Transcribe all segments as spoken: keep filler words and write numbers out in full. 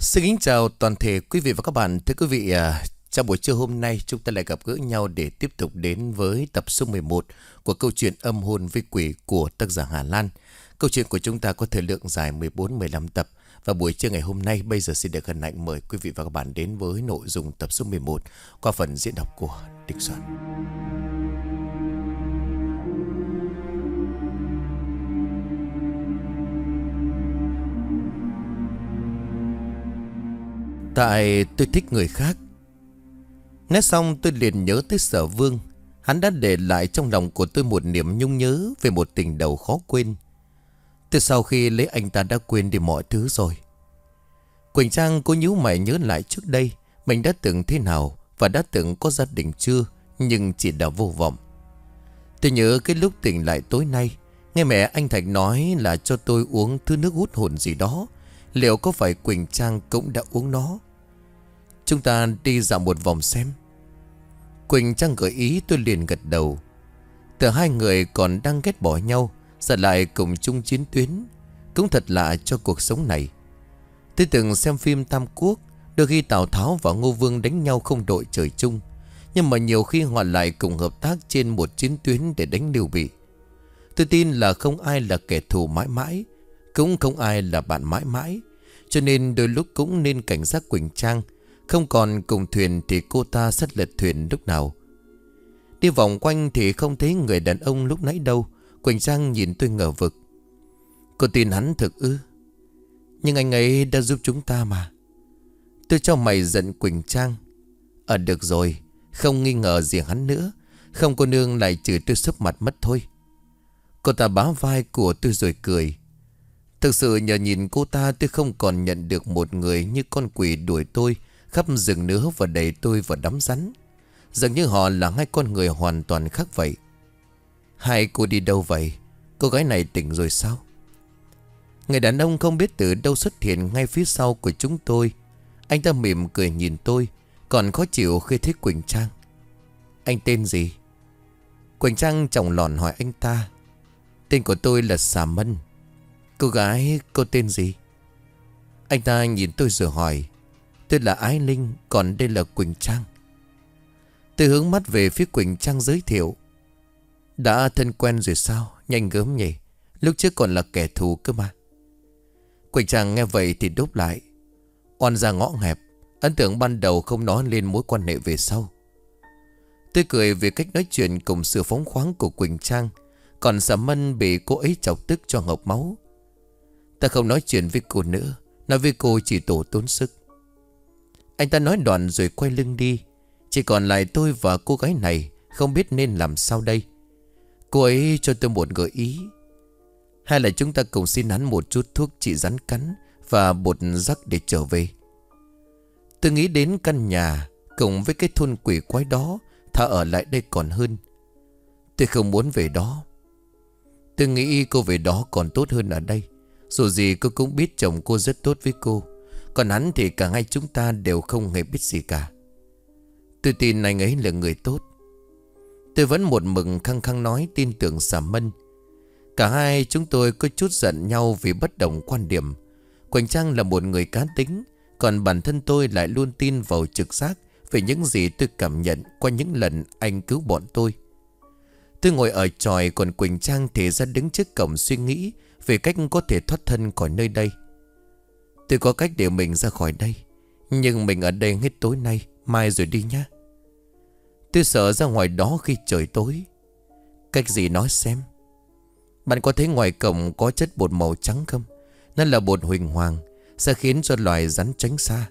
Xin kính chào toàn thể quý vị và các bạn. Thưa quý vị, à, trong buổi trưa hôm nay chúng ta lại gặp gỡ nhau để tiếp tục đến với tập số mười một của câu chuyện Âm hồn với quỷ của tác giả Hà Lan. Câu chuyện của chúng ta có thời lượng dài mười bốn mười lăm tập. Và buổi trưa ngày hôm nay bây giờ xin được hân hạnh mời quý vị và các bạn đến với nội dung tập số mười một qua phần diễn đọc của Địch Soạn. Tại tôi thích người khác. Nghe xong tôi liền nhớ tới Sở Vương. Hắn đã để lại trong lòng của tôi một niềm nhung nhớ về một tình đầu khó quên. Từ sau khi lấy anh ta đã quên đi mọi thứ rồi. Quỳnh Trang cô nhíu mày nhớ lại trước đây mình đã từng thế nào và đã từng có gia đình chưa, nhưng chỉ đã vô vọng. Tôi nhớ cái lúc tỉnh lại tối nay, nghe mẹ anh Thạch nói là cho tôi uống thứ nước hút hồn gì đó. Liệu có phải Quỳnh Trang cũng đã uống nó? Chúng ta đi dạo một vòng xem. Quỳnh Trang gợi ý, tôi liền gật đầu. Từ hai người còn đang ghét bỏ nhau, giờ lại cùng chung chiến tuyến. Cũng thật lạ cho cuộc sống này. Tôi từng xem phim Tam Quốc, đôi khi Tào Tháo và Ngô Vương đánh nhau không đội trời chung, nhưng mà nhiều khi họ lại cùng hợp tác trên một chiến tuyến để đánh Lưu Bị. Tôi tin là không ai là kẻ thù mãi mãi, cũng không ai là bạn mãi mãi. Cho nên đôi lúc cũng nên cảnh giác Quỳnh Trang. Không còn cùng thuyền thì cô ta sẽ lật thuyền lúc nào. Đi vòng quanh thì không thấy người đàn ông lúc nãy đâu. Quỳnh Trang nhìn tôi ngờ vực. Cô tin hắn thực ư? Nhưng anh ấy đã giúp chúng ta mà. Tôi cho mày giận Quỳnh Trang. Ờ được rồi, không nghi ngờ gì hắn nữa. Không, cô nương lại chửi tôi sấp mặt mất thôi. Cô ta bá vai của tôi rồi cười. Thực sự nhờ nhìn cô ta tôi không còn nhận được một người như con quỷ đuổi tôi khắp rừng nữa và đẩy tôi vào đám rắn. Dường như họ là hai con người hoàn toàn khác vậy. Hai cô đi đâu vậy? Cô gái này tỉnh rồi sao? Người đàn ông không biết từ đâu xuất hiện ngay phía sau của chúng tôi. Anh ta mỉm cười nhìn tôi, còn khó chịu khi thấy Quỳnh Trang. Anh tên gì? Quỳnh Trang chòng lòn hỏi anh ta. Tên của tôi là Xà Mân. Cô gái, cô tên gì? Anh ta nhìn tôi rồi hỏi. Tôi là Ái Linh, còn đây là Quỳnh Trang. Tôi hướng mắt về phía Quỳnh Trang giới thiệu. Đã thân quen rồi sao? Nhanh gớm nhỉ. Lúc trước còn là kẻ thù cơ mà. Quỳnh Trang nghe vậy thì đáp lại. Oan ra ngõ hẹp. Ấn tượng ban đầu không nói lên mối quan hệ về sau. Tôi cười về cách nói chuyện cùng sự phóng khoáng của Quỳnh Trang. Còn Xà Mân bị cô ấy chọc tức cho ngập máu. Ta không nói chuyện với cô nữa. Nói với cô chỉ tổ tốn sức. Anh ta nói đoạn rồi quay lưng đi. Chỉ còn lại tôi và cô gái này. Không biết nên làm sao đây. Cô ấy cho tôi một gợi ý. Hay là chúng ta cùng xin hắn một chút thuốc trị rắn cắn và bột rắc để trở về. Tôi nghĩ đến căn nhà cùng với cái thôn quỷ quái đó, thà ở lại đây còn hơn. Tôi không muốn về đó. Tôi nghĩ cô về đó còn tốt hơn ở đây. Dù gì cô cũng biết chồng cô rất tốt với cô. Còn hắn thì cả hai chúng ta đều không hề biết gì cả. Tôi tin anh ấy là người tốt. Tôi vẫn một mực khăng khăng nói tin tưởng Xà Mân. Cả hai chúng tôi có chút giận nhau vì bất đồng quan điểm. Quỳnh Trang là một người cá tính, còn bản thân tôi lại luôn tin vào trực giác về những gì tôi cảm nhận qua những lần anh cứu bọn tôi. Tôi ngồi ở chòi, còn Quỳnh Trang thì ra đứng trước cổng suy nghĩ về cách có thể thoát thân khỏi nơi đây. Tôi có cách để mình ra khỏi đây, nhưng mình ở đây hết tối nay, mai rồi đi nhá. Tôi sợ ra ngoài đó khi trời tối. Cách gì nói xem. Bạn có thấy ngoài cổng có chất bột màu trắng không? Nó là bột huỳnh hoàng, sẽ khiến cho loài rắn tránh xa.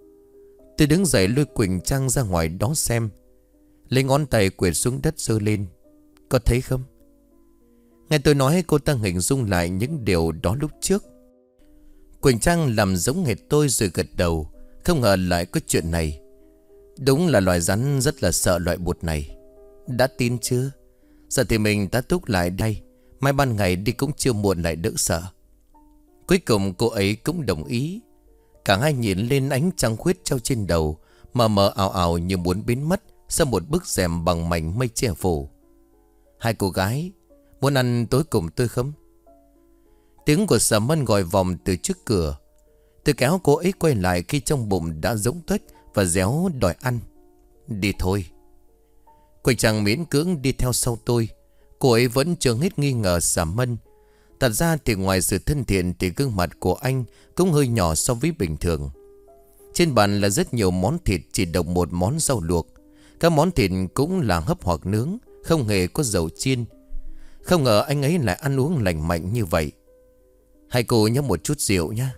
Tôi đứng dậy lôi Quỳnh Trang ra ngoài đó xem. Lấy ngón tay quệt xuống đất giơ lên. Có thấy không? Nghe tôi nói, cô ta hình dung lại những điều đó lúc trước. Quỳnh Trang làm giống hệt tôi rồi gật đầu. Không ngờ lại có chuyện này. Đúng là loài rắn rất là sợ loại bột này. Đã tin chưa? Giờ thì mình tá túc lại đây. Mai ban ngày đi cũng chưa muộn lại đỡ sợ. Cuối cùng cô ấy cũng đồng ý. Cả hai nhìn lên ánh trăng khuyết treo trên đầu, mờ mờ ảo ảo như muốn biến mất sau một bức rèm bằng mảnh mây che phủ. Hai cô gái, muốn ăn tối cùng tôi không? Tiếng của Xà Mân gọi vòng từ trước cửa. Tôi kéo cô ấy quay lại khi trong bụng đã rỗng tuếch và réo đòi ăn. Đi thôi. Quỳnh Trang miễn cưỡng đi theo sau tôi. Cô ấy vẫn chưa hết nghi ngờ Xà Mân. Thật ra thì ngoài sự thân thiện thì gương mặt của anh cũng hơi nhỏ so với bình thường. Trên bàn là rất nhiều món thịt, chỉ độc một món rau luộc. Các món thịt cũng là hấp hoặc nướng, không hề có dầu chiên. Không ngờ anh ấy lại ăn uống lành mạnh như vậy. Hai cô nhấp một chút rượu nhé.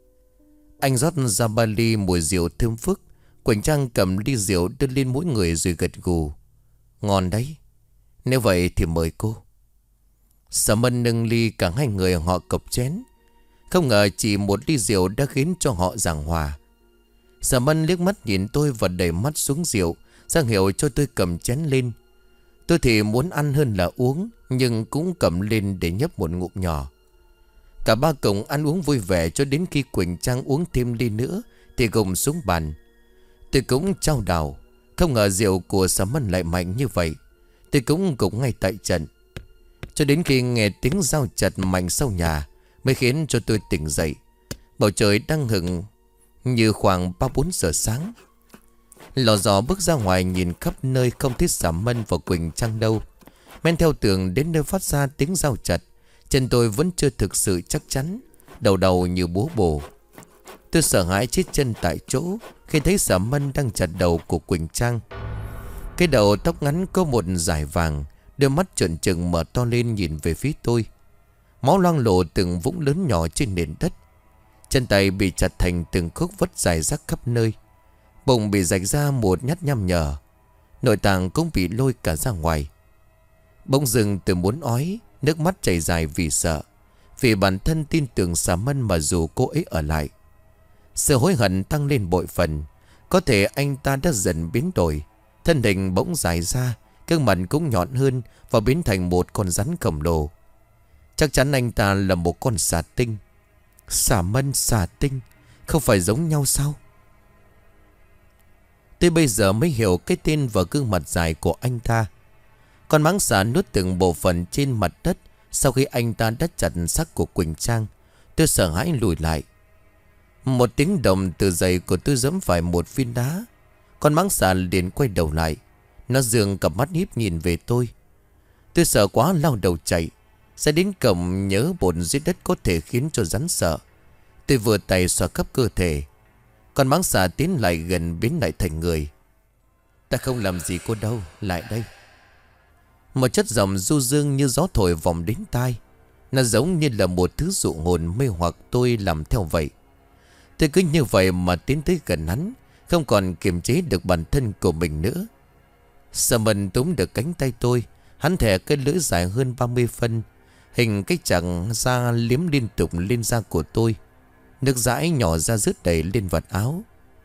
Anh rót ra ba ly mùi rượu thơm phức. Quỳnh Trang cầm ly rượu đưa lên mỗi người rồi gật gù. Ngon đấy. Nếu vậy thì mời cô. Xà Mân nâng ly, cả hai người họ cộc chén. Không ngờ chỉ một ly rượu đã khiến cho họ giảng hòa. Xà Mân liếc mắt nhìn tôi và đẩy mắt xuống rượu, ra hiệu cho tôi cầm chén lên. Tôi thì muốn ăn hơn là uống, nhưng cũng cầm lên để nhấp một ngụm nhỏ. Cả ba cùng ăn uống vui vẻ cho đến khi Quỳnh Trang uống thêm ly nữa thì cùng xuống bàn. Tôi cũng trao đảo. Không ngờ rượu của Xà Mân lại mạnh như vậy. Tôi cũng gục ngay tại trận. Cho đến khi nghe tiếng dao chặt mạnh sau nhà mới khiến cho tôi tỉnh dậy. Bầu trời đang hửng như khoảng ba bốn giờ sáng. Lò dò bước ra ngoài nhìn khắp nơi không thấy Xà Mân và Quỳnh Trang đâu. Men theo tường đến nơi phát ra tiếng dao chặt. Chân tôi vẫn chưa thực sự chắc chắn. Đầu đầu như búa bổ. Tôi sợ hãi chết chân tại chỗ khi thấy Xà Mân đang chặt đầu của Quỳnh Trang. Cái đầu tóc ngắn có một dải vàng, đôi mắt trợn trừng mở to lên nhìn về phía tôi. Máu loang lổ từng vũng lớn nhỏ trên nền đất. Chân tay bị chặt thành từng khúc vất dài rác khắp nơi. Bụng bị rạch ra một nhát nhăm nhở. Nội tạng cũng bị lôi cả ra ngoài. Bỗng dưng tôi muốn ói, nước mắt chảy dài vì sợ. Vì bản thân tin tưởng Xà Mân mà dù cô ấy ở lại. Sự hối hận tăng lên bội phần. Có thể anh ta đã dần biến đổi. Thân hình bỗng dài ra, gương mặt cũng nhọn hơn và biến thành một con rắn khổng lồ. Chắc chắn anh ta là một con xà tinh. Xà Mân, xà tinh, không phải giống nhau sao? Tôi bây giờ mới hiểu cái tên và gương mặt dài của anh ta. Con mãng xà nuốt từng bộ phận trên mặt đất. Sau khi anh ta đã chặt xác của Quỳnh Trang, tôi sợ hãi lùi lại. Một tiếng động từ giày của tôi giẫm phải một viên đá. Con mãng xà liền quay đầu lại. Nó dường cặp mắt híp nhìn về tôi. Tôi sợ quá lao đầu chạy. Sẽ đến cổng nhớ bồn dưới đất có thể khiến cho rắn sợ. Tôi vừa tay xoa khắp cơ thể. Con mãng xà tiến lại gần biến lại thành người. Ta không làm gì cô đâu, lại đây. Một chất giọng du dương như gió thổi vòng đến tai. Nó giống như là một thứ dụ hồn mê hoặc tôi làm theo vậy. Tôi cứ như vậy mà tiến tới gần hắn, không còn kiềm chế được bản thân của mình nữa. Xà Mân túm được cánh tay tôi. Hắn thè cái lưỡi dài hơn ba mươi phân, hình cái chặng da liếm liên tục lên da của tôi. Nước dãi nhỏ ra rớt đầy lên vạt áo.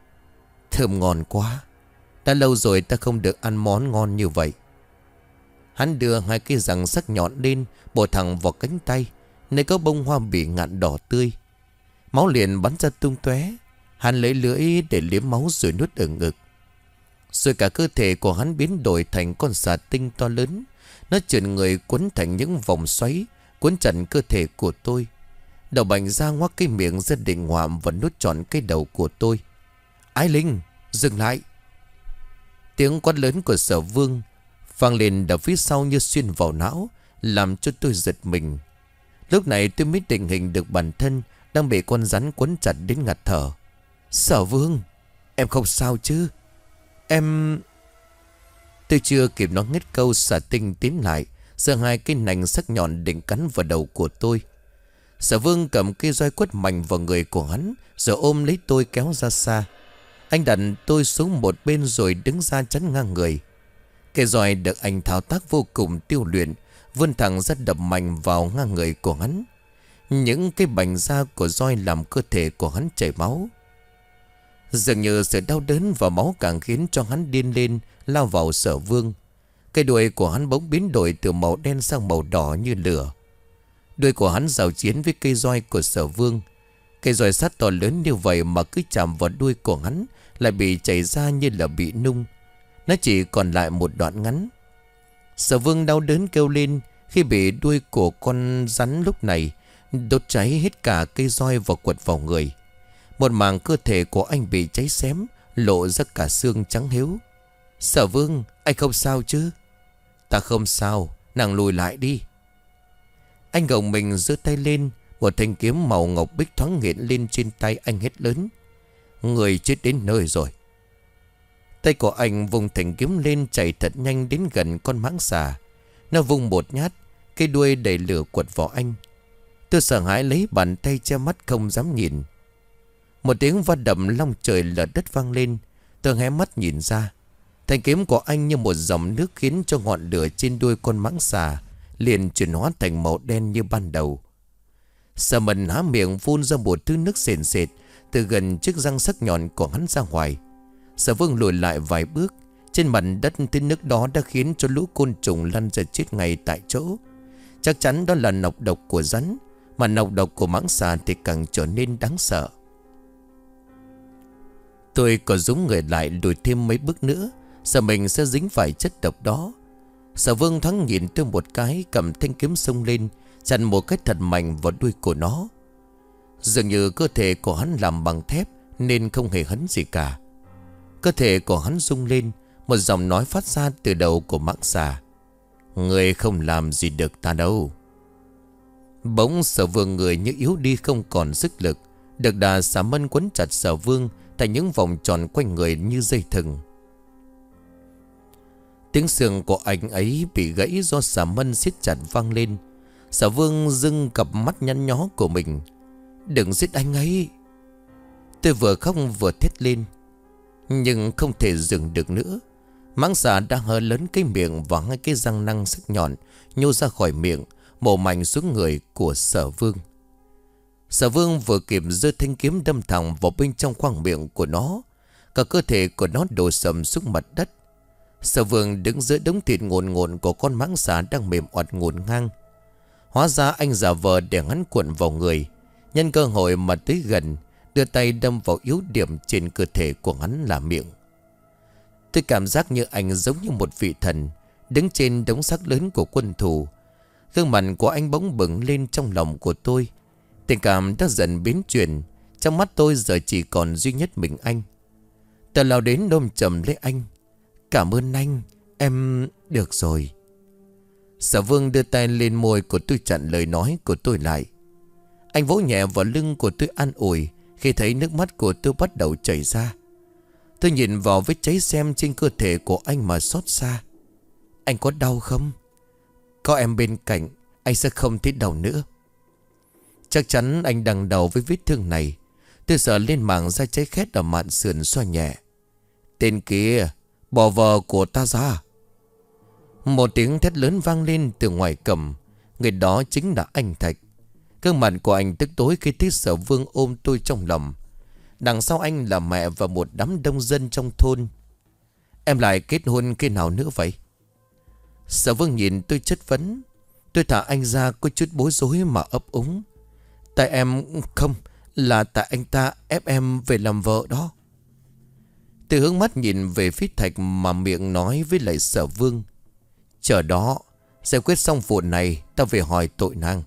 Thơm ngon quá. Đã lâu rồi ta không được ăn món ngon như vậy. Hắn đưa hai cái răng sắc nhọn lên, bổ thẳng vào cánh tay, nơi có bông hoa bị ngạn đỏ tươi. Máu liền bắn ra tung tóe. Hắn lấy lưỡi để liếm máu rồi nuốt ở ngực. Rồi cả cơ thể của hắn biến đổi thành con xà tinh to lớn. Nó trườn người cuốn thành những vòng xoáy, cuốn chặt cơ thể của tôi. Đầu bành ra ngoác cái miệng ra định ngoạm và nuốt trọn cái đầu của tôi. Ái Linh, dừng lại. Tiếng quát lớn của Sở Vương vang lên ở phía sau như xuyên vào não, làm cho tôi giật mình. Lúc này tôi mới định hình được bản thân đang bị con rắn quấn chặt đến ngạt thở. Sở Vương, em không sao chứ? Em... Tôi chưa kịp nói hết câu, xà tinh tiến lại, giơ hai cái nành sắc nhọn định cắn vào đầu của tôi. Sở Vương cầm cây roi quất mạnh vào người của hắn, rồi ôm lấy tôi kéo ra xa. Anh đặt tôi xuống một bên rồi đứng ra chắn ngang người. Cây roi được anh thao tác vô cùng tiêu luyện, vươn thẳng ra đập mạnh vào ngang người của hắn. Những cái bành da của roi làm cơ thể của hắn chảy máu. Dường như sự đau đớn và máu càng khiến cho hắn điên lên, lao vào Sở Vương. Cây đuôi của hắn bỗng biến đổi từ màu đen sang màu đỏ như lửa. Đuôi của hắn giao chiến với cây roi của Sở Vương. Cây roi sắt to lớn như vậy mà cứ chạm vào đuôi của hắn lại bị chảy ra như là bị nung. Nó chỉ còn lại một đoạn ngắn. Sở Vương đau đớn kêu lên khi bị đuôi của con rắn lúc này đốt cháy hết cả cây roi và quật vào người. Một mảng cơ thể của anh bị cháy xém, lộ ra cả xương trắng hiếu. Sở Vương, anh không sao chứ? Ta không sao, nàng lùi lại đi. Anh gồng mình giơ tay lên. Một thanh kiếm màu ngọc bích thoáng hiện lên trên tay anh, hét lớn: Người chết đến nơi rồi. Tay của anh vùng thanh kiếm lên, chạy thật nhanh đến gần con mãng xà. Nó vung một nhát, cái đuôi đầy lửa quật vào anh. Tôi sợ hãi lấy bàn tay che mắt không dám nhìn. Một tiếng va đập long trời lở đất vang lên. Tôi hé mắt nhìn ra. Thanh kiếm của anh như một dòng nước khiến cho ngọn lửa trên đuôi con mãng xà liền chuyển hóa thành màu đen như ban đầu. Sở Mẫn há miệng phun ra một thứ nước sền sệt từ gần chiếc răng sắc nhọn của hắn ra ngoài. Sở Vương lùi lại vài bước. Trên mặt đất thứ nước đó đã khiến cho lũ côn trùng lăn ra chết ngay tại chỗ. Chắc chắn đó là nọc độc của rắn, mà nọc độc của mãng xà thì càng trở nên đáng sợ. Tôi có dũng người lại lùi thêm mấy bước nữa, sợ mình sẽ dính phải chất độc đó. Sở Vương thoáng nhìn tôi một cái, cầm thanh kiếm xông lên, chặn một cái thật mạnh vào đuôi của nó. Dường như cơ thể của hắn làm bằng thép nên không hề hấn gì cả. Cơ thể của hắn rung lên, một giọng nói phát ra từ đầu của mãng xà: Người không làm gì được ta đâu. Bỗng Sở Vương người như yếu đi không còn sức lực. Được đà xà mân quấn chặt Sở Vương thành những vòng tròn quanh người như dây thừng. Tiếng xương của anh ấy bị gãy do xà mân siết chặt vang lên. Sở Vương dưng cặp mắt nhăn nhó của mình: Đừng giết anh ấy. Tôi vừa khóc vừa thét lên, nhưng không thể dừng được nữa. Mãng xà đã hở lớn cái miệng và hai cái răng nanh sắc nhọn nhô ra khỏi miệng, mổ mạnh xuống người của Sở Vương. Sở Vương vừa kịp giơ thanh kiếm đâm thẳng vào bên trong khoang miệng của nó. Cả cơ thể của nó đổ sầm xuống mặt đất. Sở Vương đứng giữa đống thịt ngồn ngộn của con mãng xà đang mềm oặt ngổn ngang. Hóa ra anh giả vờ để hắn cuộn vào người, nhân cơ hội mà tới gần, đưa tay đâm vào yếu điểm trên cơ thể của hắn là miệng. Tôi cảm giác như anh giống như một vị thần đứng trên đống xác lớn của quân thù. Gương mặt của anh bỗng bừng lên trong lòng của tôi. Tình cảm đã dần biến chuyển. Trong mắt tôi giờ chỉ còn duy nhất mình anh. Tôi lao đến ôm chầm lấy anh: Cảm ơn anh, em... Được rồi. Sở Vương đưa tay lên môi của tôi chặn lời nói của tôi lại. Anh vỗ nhẹ vào lưng của tôi an ủi khi thấy nước mắt của tôi bắt đầu chảy ra. Tôi nhìn vào vết cháy xém trên cơ thể của anh mà xót xa. Anh có đau không? Có em bên cạnh, anh sẽ không thấy đau nữa. Chắc chắn anh đằng đầu với vết thương này. Tôi sợ lên mảng da cháy khét ở mạn sườn xoa nhẹ: Tên kia, bỏ vợ của ta ra. Một tiếng thét lớn vang lên từ ngoài cầm. Người đó chính là anh Thạch. Gương mặt của anh tức tối khi thấy Sở Vương ôm tôi trong lòng. Đằng sau anh là mẹ và một đám đông dân trong thôn. Em lại kết hôn khi nào nữa vậy? Sở Vương nhìn tôi chất vấn. Tôi thả anh ra có chút bối rối mà ấp úng: Tại em... Không, là tại anh ta ép em về làm vợ đó. Tôi hướng mắt nhìn về phía Thạch mà miệng nói với lại Sở Vương: Chờ đó, giải quyết xong vụ này ta về hỏi tội nàng.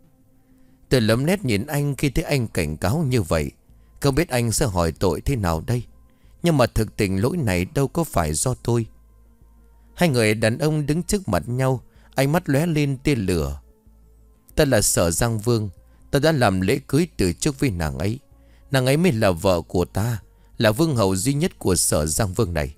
Tôi lấm nét nhìn anh khi thấy anh cảnh cáo như vậy. Không biết anh sẽ hỏi tội thế nào đây. Nhưng mà thực tình lỗi này đâu có phải do tôi. Hai người đàn ông đứng trước mặt nhau, ánh mắt lóe lên tia lửa. Ta là Sở Giang Vương. Ta đã làm lễ cưới từ trước với nàng ấy. Nàng ấy mới là vợ của ta, là vương hậu duy nhất của Sở Giang Vương này.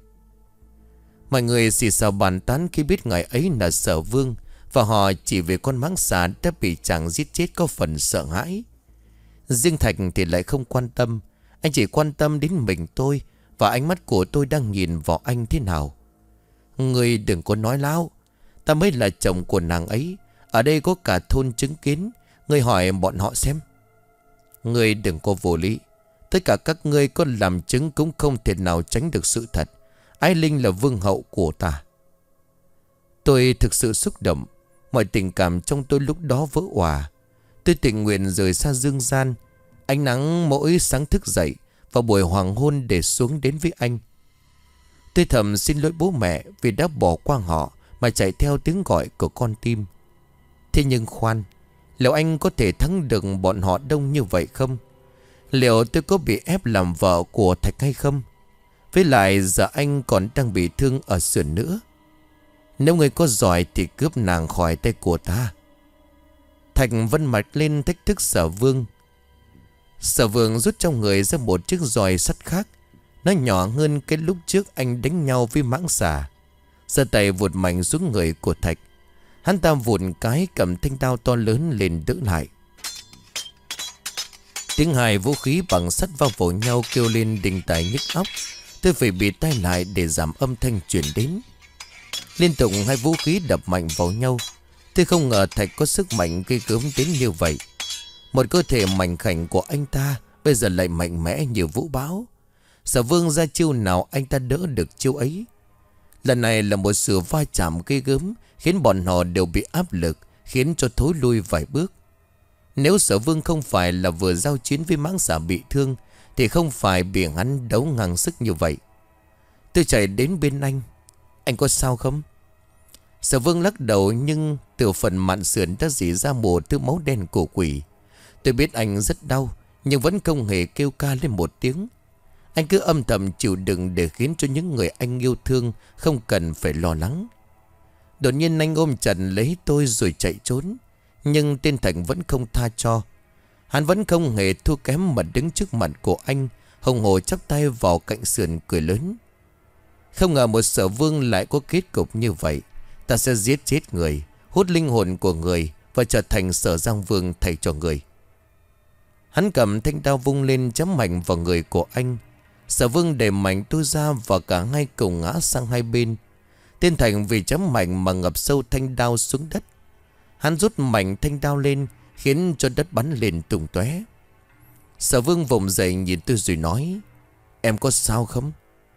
Mọi người xì xào bàn tán khi biết ngài ấy là Sở Vương. Và họ chỉ về con mãng xà đã bị chàng giết chết có phần sợ hãi. Riêng Thạch thì lại không quan tâm. Anh chỉ quan tâm đến mình tôi, và ánh mắt của tôi đang nhìn vào anh thế nào. Người đừng có nói láo. Ta mới là chồng của nàng ấy. Ở đây có cả thôn chứng kiến. Người hỏi bọn họ xem. Người đừng có vô lý. Tất cả các ngươi có làm chứng cũng không thể nào tránh được sự thật. Ái Linh là vương hậu của ta. Tôi thực sự xúc động. Mọi tình cảm trong tôi lúc đó vỡ òa. Tôi tình nguyện rời xa dương gian. Ánh nắng mỗi sáng thức dậy vào buổi hoàng hôn để xuống đến với anh. Tôi thầm xin lỗi bố mẹ vì đã bỏ qua họ mà chạy theo tiếng gọi của con tim. Thế nhưng khoan, liệu anh có thể thắng được bọn họ đông như vậy không? Liệu tôi có bị ép làm vợ của Thạch hay không? Với lại giờ anh còn đang bị thương ở sườn nữa. Nếu người có giỏi thì cướp nàng khỏi tay của ta. Thạch vân mặt lên thách thức Sở Vương. Sở Vương rút trong người ra một chiếc roi sắt khác. Nó nhỏ hơn cái lúc trước anh đánh nhau với mãng xà. Giơ tay vụt mạnh xuống người của Thạch. Hắn ta vụt cái cầm thanh đao to lớn lên đỡ lại. Tiếng hai vũ khí bằng sắt va vào nhau kêu lên đinh tai nhức óc. Tôi phải bịt tai lại để giảm âm thanh truyền đến. Liên tục hai vũ khí đập mạnh vào nhau. Tôi không ngờ Thạch có sức mạnh gây gớm đến như vậy. Một cơ thể mảnh khảnh của anh ta bây giờ lại mạnh mẽ như vũ bão. Sở Vương ra chiêu nào anh ta đỡ được chiêu ấy. Lần này là một sự va chạm gây gớm, khiến bọn họ đều bị áp lực, khiến cho thối lui vài bước. Nếu Sở Vương không phải là vừa giao chiến với mãng xà bị thương, thì không phải bị hắn đấu ngang sức như vậy. Tôi chạy đến bên anh. Anh có sao không? Sở Vương lắc đầu, nhưng từ phần mạn sườn đã rỉ ra một thứ máu đen cổ quỷ. Tôi biết anh rất đau, nhưng vẫn không hề kêu ca lên một tiếng. Anh cứ âm thầm chịu đựng để khiến cho những người anh yêu thương không cần phải lo lắng. Đột nhiên anh ôm chặt lấy tôi rồi chạy trốn. Nhưng tên Thành vẫn không tha cho. Hắn vẫn không hề thua kém mà đứng trước mặt của anh, hùng hổ chắp tay vào cạnh sườn cười lớn. Không ngờ một Sở Vương lại có kết cục như vậy. Ta sẽ giết chết người, hút linh hồn của người và trở thành Sở Giang Vương thay cho người. Hắn cầm thanh đao vung lên chém mạnh vào người của anh. Sở Vương đẩy mạnh tôi ra và cả hai cùng ngã sang hai bên. Tên Thành vì chém mạnh mà ngập sâu thanh đao xuống đất. Hắn rút mạnh thanh đao lên, khiến cho đất bắn lên tung tóe. Sở Vương vùng dậy nhìn tôi rồi nói: Em có sao không?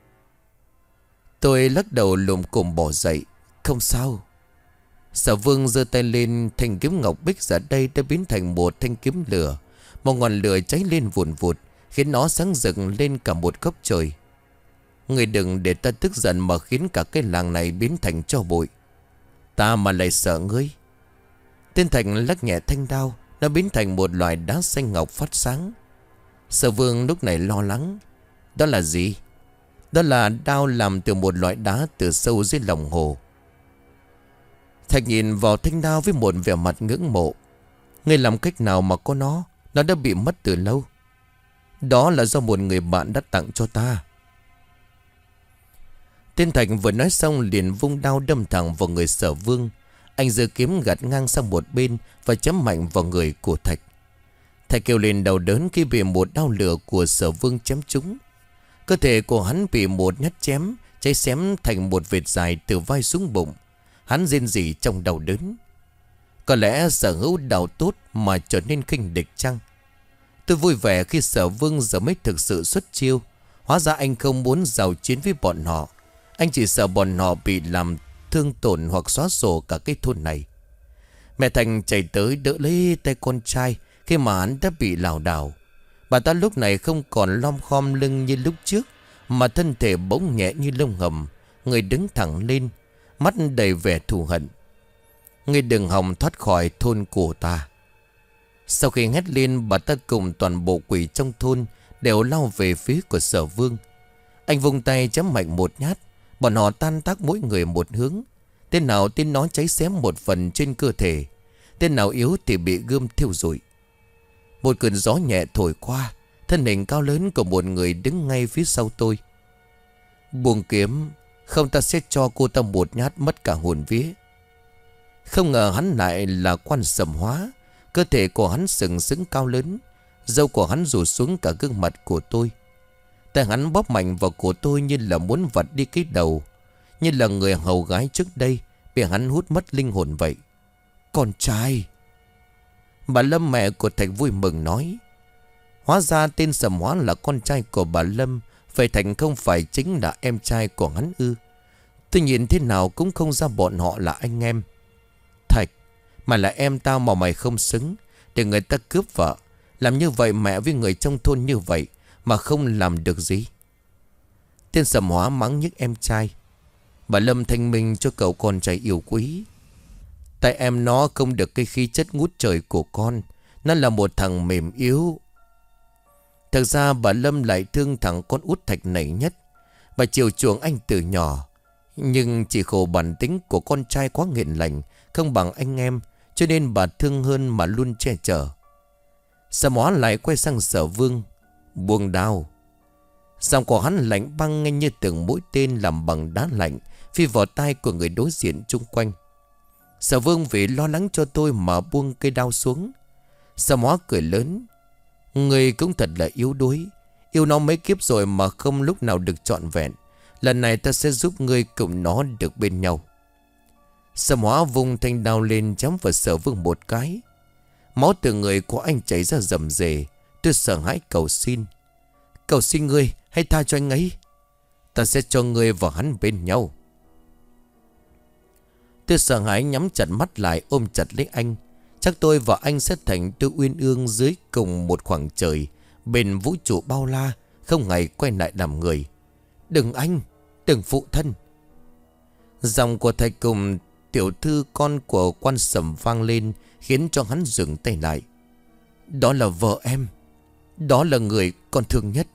Tôi lắc đầu lùm cùm bỏ dậy: Không sao. Sở Vương giơ tay lên, thanh kiếm ngọc bích giờ đây đã biến thành một thanh kiếm lửa. Một ngọn lửa cháy lên vùn vụt, khiến nó sáng rực lên cả một góc trời. Người đừng để ta tức giận mà khiến cả cái làng này biến thành tro bụi. Ta mà lại sợ ngươi. Tên Thành lắc nhẹ thanh đao, nó biến thành một loại đá xanh ngọc phát sáng. Sở Vương lúc này lo lắng: Đó là gì? Đó là đao làm từ một loại đá từ sâu dưới lòng hồ. Thạch nhìn vào thanh đao với một vẻ mặt ngưỡng mộ. Ngươi làm cách nào mà có nó? Nó đã bị mất từ lâu. Đó là do một người bạn đã tặng cho ta. Tên Thạch vừa nói xong liền vung đao đâm thẳng vào người Sở Vương. Anh giơ kiếm gạt ngang sang một bên và chém mạnh vào người của Thạch. Thạch kêu lên đau đớn khi bị một đao lửa của Sở Vương chém trúng. Cơ thể của hắn bị một nhát chém cháy xém thành một vệt dài từ vai xuống bụng. Hắn rên rỉ trong đau đớn. Có lẽ sở hữu đao tốt mà trở nên khinh địch chăng? Tôi vui vẻ khi Sở Vương giờ mới thực sự xuất chiêu. Hóa ra anh không muốn giao chiến với bọn họ. Anh chỉ sợ bọn họ bị làm thương tổn hoặc xóa sổ cả cái thôn này. Mẹ Thành chạy tới đỡ lấy tay con trai khi mà hắn đã bị lảo đảo. Bà ta lúc này không còn lom khom lưng như lúc trước, mà thân thể bỗng nhẹ như lông hầm. Người đứng thẳng lên, mắt đầy vẻ thù hận. Ngươi đừng hòng thoát khỏi thôn của ta. Sau khi hét lên, bà ta cùng toàn bộ quỷ trong thôn đều lao về phía của Sở Vương. Anh vung tay chém mạnh một nhát. Bọn họ tan tác mỗi người một hướng. Tên nào tên nó cháy xém một phần trên cơ thể. Tên nào yếu thì bị gươm thiêu rụi. Một cơn gió nhẹ thổi qua. Thân hình cao lớn của một người đứng ngay phía sau tôi. Buông kiếm, không ta sẽ cho cô ta một nhát mất cả hồn vía. Không ngờ hắn lại là Quan Sầm Hóa. Cơ thể của hắn sừng sững cao lớn. Râu của hắn rủ xuống cả gương mặt của tôi. Tay hắn bóp mạnh vào cổ tôi như là muốn vặt đi cái đầu. Như là người hầu gái trước đây bị hắn hút mất linh hồn vậy. Con trai! Bà Lâm mẹ của Thạch vui mừng nói: Hóa ra tên Sầm Hóa là con trai của bà Lâm. Vậy Thành không phải chính là em trai của hắn ư? Tôi nhìn thế nào cũng không ra bọn họ là anh em. Thạch, mày là em tao mà mày không xứng để người ta cướp vợ. Làm như vậy mẹ với người trong thôn như vậy mà không làm được gì. Tên Sầm Hóa mắng nhức em trai. Bà Lâm thanh minh cho cậu con trai yêu quý. Tại em nó không được cái khí chất ngút trời của con. Nó là một thằng mềm yếu. Thật ra bà Lâm lại thương thằng con út Thạch này nhất. Bà chiều chuộng anh từ nhỏ. Nhưng chỉ khổ bản tính của con trai quá nghiện lành, không bằng anh em, cho nên bà thương hơn mà luôn che chở. Sầm Hóa lại quay sang Sở Vương. Buông đao. Giọng của hắn lạnh băng ngay như từng mũi tên làm bằng đá lạnh phi vào tai của người đối diện chung quanh. Sở Vương vì lo lắng cho tôi mà buông cây đao xuống. Sầm Hóa cười lớn. Người cũng thật là yếu đuối. Yêu nó mấy kiếp rồi mà không lúc nào được trọn vẹn. Lần này ta sẽ giúp ngươi cùng nó được bên nhau. Sầm Hóa vùng thanh đao lên chém vào Sở Vương một cái. Máu từ người của anh chảy ra rầm rề. Tôi sợ hãi cầu xin. Cầu xin ngươi, hãy tha cho anh ấy. Ta sẽ cho ngươi và hắn bên nhau. Tôi sợ hãi nhắm chặt mắt lại ôm chặt lấy anh. Chắc tôi và anh sẽ thành đôi uyên ương dưới cùng một khoảng trời, bên vũ trụ bao la, không ngày quay lại làm người. Đừng anh, đừng phụ thân. Giọng của thầy cùng tiểu thư con của quan Sầm vang lên, khiến cho hắn dừng tay lại. Đó là vợ em. Đó là người con thương nhất.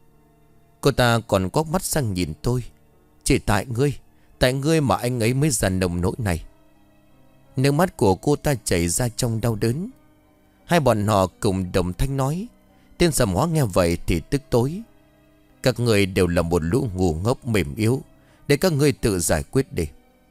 Cô ta còn quắc mắt sang nhìn tôi. Chỉ tại ngươi, tại ngươi mà anh ấy mới ra nồng nỗi này. Nước mắt của cô ta chảy ra trong đau đớn. Hai bọn họ cùng đồng thanh nói. Tên Sầm Hóa nghe vậy thì tức tối. Các người đều là một lũ ngu ngốc mềm yếu. Để các người tự giải quyết đi.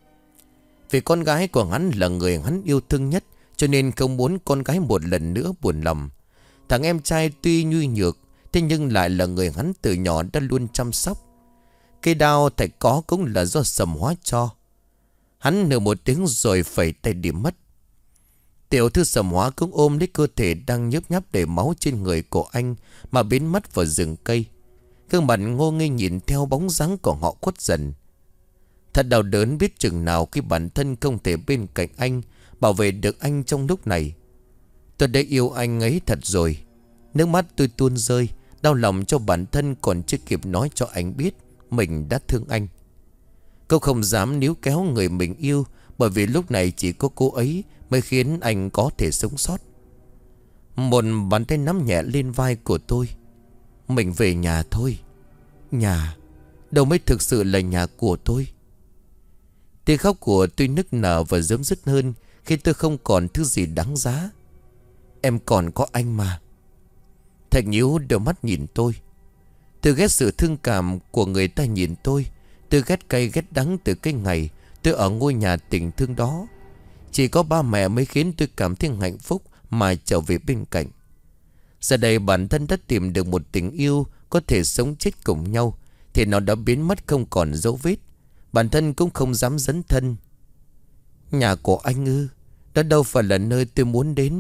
Vì con gái của hắn là người hắn yêu thương nhất, cho nên không muốn con gái một lần nữa buồn lòng. Thằng em trai tuy nhu nhược, thế nhưng lại là người hắn từ nhỏ đã luôn chăm sóc. Cây đao Thạch có cũng là do Sầm Hóa cho. Hắn nửa một tiếng rồi phẩy tay đi mất. Tiểu thư Sầm Hóa cũng ôm lấy cơ thể đang nhớp nháp đầy máu trên người của anh mà biến mất vào rừng cây. Gương mặt ngô nghê nhìn theo bóng dáng của họ khuất dần. Thật đau đớn biết chừng nào khi bản thân không thể bên cạnh anh, bảo vệ được anh trong lúc này. Tôi đã yêu anh ấy thật rồi. Nước mắt tôi tuôn rơi, đau lòng cho bản thân còn chưa kịp nói cho anh biết mình đã thương anh. Cô không dám níu kéo người mình yêu, bởi vì lúc này chỉ có cô ấy mới khiến anh có thể sống sót. Một bàn tay nắm nhẹ lên vai của tôi. Mình về nhà thôi. Nhà đâu mới thực sự là nhà của tôi. Tiếng khóc của tôi nức nở và giấm dứt hơn khi tôi không còn thứ gì đáng giá. Em còn có anh mà. Thạch nhíu đôi mắt nhìn tôi. Tôi ghét sự thương cảm của người ta nhìn tôi. Tôi ghét cay ghét đắng từ cái ngày tôi ở ngôi nhà tình thương đó. Chỉ có ba mẹ mới khiến tôi cảm thấy hạnh phúc mà trở về bên cạnh. Giờ đây bản thân đã tìm được một tình yêu có thể sống chết cùng nhau, thì nó đã biến mất không còn dấu vết. Bản thân cũng không dám dấn thân. Nhà của anh ư? Đó đâu phải là nơi tôi muốn đến.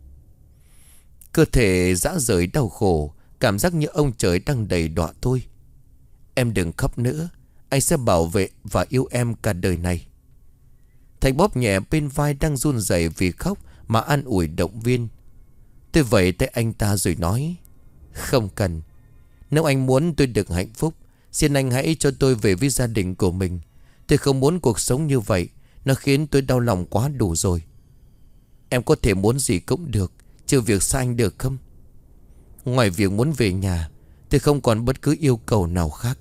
Cơ thể rã rời đau khổ, cảm giác như ông trời đang đầy đọa tôi. Em đừng khóc nữa, anh sẽ bảo vệ và yêu em cả đời này. Thành bóp nhẹ bên vai đang run rẩy vì khóc mà an ủi động viên. Tôi vẫy tay anh ta rồi nói. Không cần. Nếu anh muốn tôi được hạnh phúc, xin anh hãy cho tôi về với gia đình của mình. Tôi không muốn cuộc sống như vậy, nó khiến tôi đau lòng quá đủ rồi. Em có thể muốn gì cũng được, trừ việc xa anh được không? Ngoài việc muốn về nhà, tôi không còn bất cứ yêu cầu nào khác.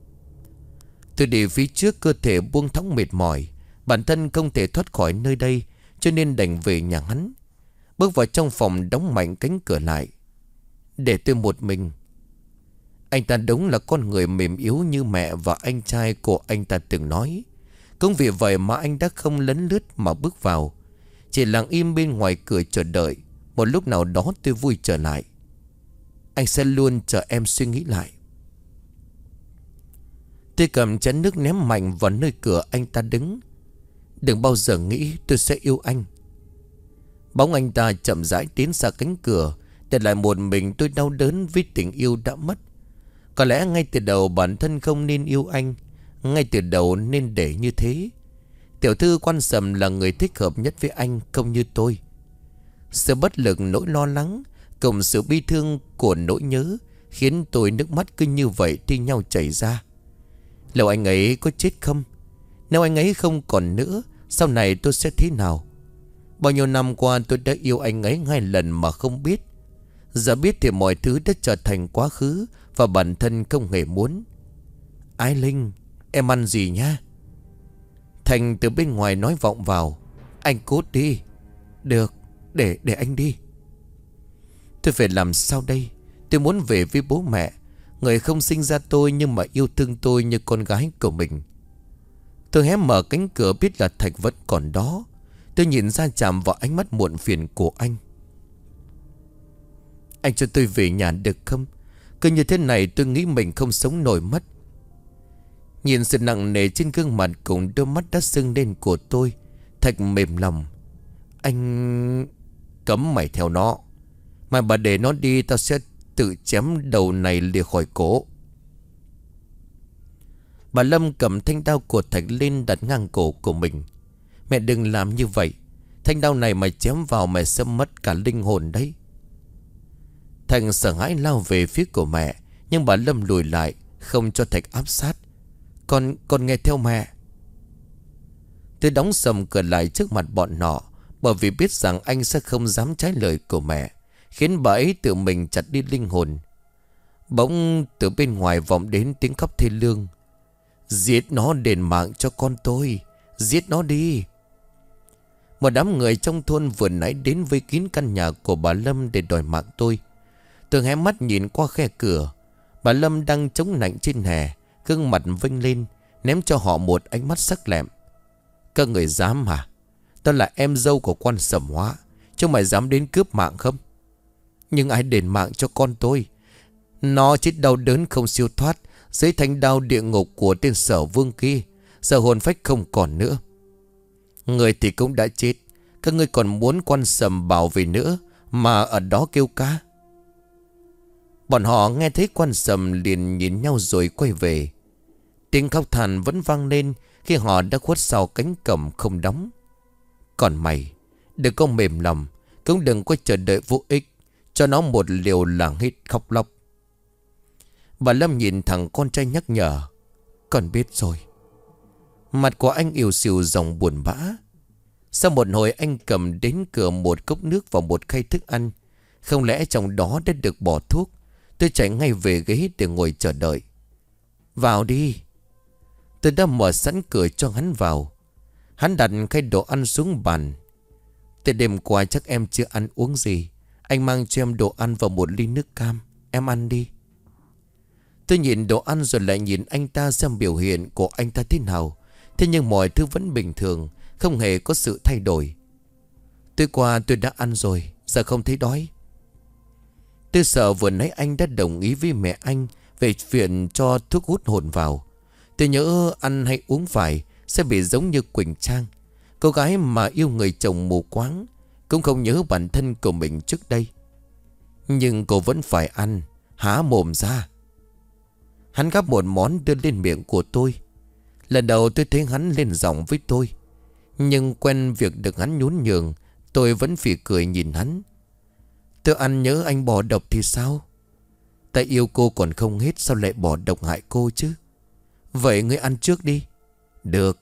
Tôi đi phía trước, cơ thể buông thõng mệt mỏi. Bản thân không thể thoát khỏi nơi đây, cho nên đành về nhà hắn. Bước vào trong phòng, đóng mạnh cánh cửa lại. Để tôi một mình. Anh ta đúng là con người mềm yếu như mẹ và anh trai của anh ta từng nói. Cũng vì vậy mà anh đã không lấn lướt mà bước vào, chỉ lặng im bên ngoài cửa chờ đợi. Một lúc nào đó tôi vui trở lại. Anh sẽ luôn chờ em suy nghĩ lại. Tôi cầm chén nước ném mạnh vào nơi cửa anh ta đứng. Đừng bao giờ nghĩ tôi sẽ yêu anh. Bóng anh ta chậm rãi tiến xa cánh cửa, để lại một mình tôi đau đớn vì tình yêu đã mất. Có lẽ ngay từ đầu bản thân không nên yêu anh. Ngay từ đầu nên để như thế. Tiểu thư Quan Sầm là người thích hợp nhất với anh, không như tôi. Sự bất lực, nỗi lo lắng cùng sự bi thương của nỗi nhớ khiến tôi nước mắt cứ như vậy thi nhau chảy ra. Liệu anh ấy có chết không? Nếu anh ấy không còn nữa, sau này tôi sẽ thế nào? Bao nhiêu năm qua tôi đã yêu anh ấy hai lần mà không biết. Giờ biết thì mọi thứ đã trở thành quá khứ, và bản thân không hề muốn. Ái Linh, em ăn gì nhá? Thành từ bên ngoài nói vọng vào. Anh cút đi. Được, để để anh đi. Tôi phải làm sao đây? Tôi muốn về với bố mẹ, người không sinh ra tôi nhưng mà yêu thương tôi như con gái của mình. Tôi hé mở cánh cửa biết là Thạch vẫn còn đó. Tôi nhìn ra chạm vào ánh mắt muộn phiền của anh. Anh cho tôi về nhà được không? Cứ như thế này tôi nghĩ mình không sống nổi mất. Nhìn sự nặng nề trên gương mặt cùng đôi mắt đã sưng lên của tôi, Thạch mềm lòng. Anh... Cấm mày theo nó. Mà bà để nó đi, tao sẽ tự chém đầu này lìa khỏi cổ. Bà Lâm cầm thanh đao của Thạch lên đặt ngang cổ của mình. Mẹ đừng làm như vậy. Thanh đao này mày chém vào mày sẽ mất cả linh hồn đấy. Thành sợ hãi lao về phía của mẹ, nhưng bà Lâm lùi lại, không cho Thạch áp sát. Con, con nghe theo mẹ. Tôi đóng sầm cửa lại trước mặt bọn nọ, bởi vì biết rằng anh sẽ không dám trái lời của mẹ, khiến bà ấy tự mình chặt đi linh hồn. Bỗng từ bên ngoài vọng đến tiếng khóc thê lương. Giết nó đền mạng cho con tôi. Giết nó đi. Một đám người trong thôn vừa nãy đến vây kín căn nhà của bà Lâm để đòi mạng tôi. Tôi hé mắt nhìn qua khe cửa. Bà Lâm đang chống nạnh trên hè, gương mặt vênh lên, ném cho họ một ánh mắt sắc lẹm. Các người dám hả? Tôi là em dâu của quan Sầm Hóa, chứ mày dám đến cướp mạng không? Nhưng ai đền mạng cho con tôi? Nó chết đau đớn không siêu thoát dưới thanh đao địa ngục của tên Sở Vương kia. Giờ hồn phách không còn nữa. Người thì cũng đã chết, các ngươi còn muốn quan Sầm bảo vệ nữa mà ở đó kêu ca. Bọn họ nghe thấy quan Sầm liền nhìn nhau rồi quay về. Tiếng khóc than vẫn vang lên khi họ đã khuất sau cánh cổng không đóng. Còn mày, đừng có mềm lòng, cũng đừng có chờ đợi vô ích. Cho nó một liều làng hít khóc lóc. Bà Lâm nhìn thằng con trai nhắc nhở. Con biết rồi. Mặt của anh yếu xìu dòng buồn bã. Sau một hồi anh cầm đến cửa một cốc nước và một khay thức ăn. Không lẽ trong đó đã được bỏ thuốc? Tôi chạy ngay về ghế để ngồi chờ đợi. Vào đi. Tôi đã mở sẵn cửa cho hắn vào. Hắn đặt khay đồ ăn xuống bàn. Từ đêm qua chắc em chưa ăn uống gì. Anh mang cho em đồ ăn và một ly nước cam. Em ăn đi. Tôi nhìn đồ ăn rồi lại nhìn anh ta xem biểu hiện của anh ta thế nào. Thế nhưng mọi thứ vẫn bình thường, không hề có sự thay đổi. Tối qua tôi đã ăn rồi, giờ không thấy đói. Tôi sợ vừa nãy anh đã đồng ý với mẹ anh về chuyện cho thuốc hút hồn vào. Tôi nhớ ăn hay uống phải sẽ bị giống như Quỳnh Trang, cô gái mà yêu người chồng mù quáng, cũng không nhớ bản thân của mình trước đây. Nhưng cô vẫn phải ăn. Há mồm ra. Hắn gắp một món đưa lên miệng của tôi. Lần đầu tôi thấy hắn lên giọng với tôi, nhưng quen việc được hắn nhún nhường, tôi vẫn phì cười nhìn hắn. Tôi ăn nhớ anh bỏ độc thì sao? Ta yêu cô còn không hết, sao lại bỏ độc hại cô chứ? Vậy ngươi ăn trước đi. Được.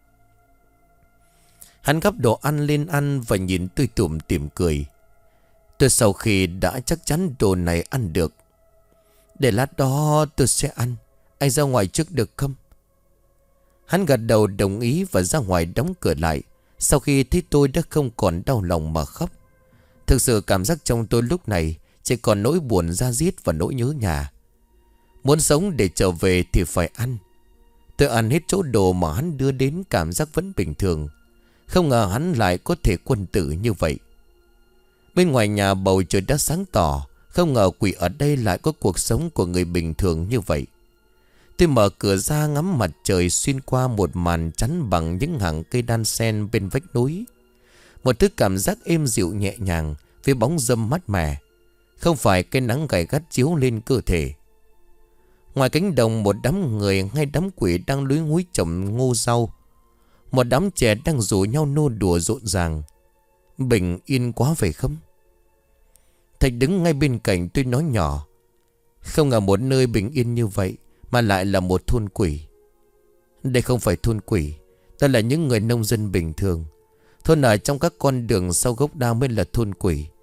Hắn gắp đồ ăn lên ăn và nhìn tôi tủm tỉm cười. Tôi sau khi đã chắc chắn đồ này ăn được, để lát đó tôi sẽ ăn. Anh ra ngoài trước được không? Hắn gật đầu đồng ý và ra ngoài đóng cửa lại. Sau khi thấy tôi đã không còn đau lòng mà khóc. Thực sự cảm giác trong tôi lúc này chỉ còn nỗi buồn da diết và nỗi nhớ nhà. Muốn sống để trở về thì phải ăn. Tôi ăn hết chỗ đồ mà hắn đưa đến, cảm giác vẫn bình thường. Không ngờ hắn lại có thể quân tử như vậy. Bên ngoài nhà bầu trời đã sáng tỏ. Không ngờ quỷ ở đây lại có cuộc sống của người bình thường như vậy. Tôi mở cửa ra ngắm mặt trời xuyên qua một màn chắn bằng những hàng cây đan sen bên vách núi. Một thứ cảm giác êm dịu nhẹ nhàng với bóng râm mát mẻ. Không phải cái nắng gay gắt chiếu lên cơ thể. Ngoài cánh đồng một đám người hay đám quỷ đang lúi húi trồng ngô rau. Một đám trẻ đang rủ nhau nô đùa rộn ràng. Bình yên quá phải không? Thạch đứng ngay bên cạnh tôi nói nhỏ. Không ngờ một nơi bình yên như vậy mà lại là một thôn quỷ. Đây không phải thôn quỷ, đây là những người nông dân bình thường. Thôn ở trong các con đường sau gốc đa mới là thôn quỷ.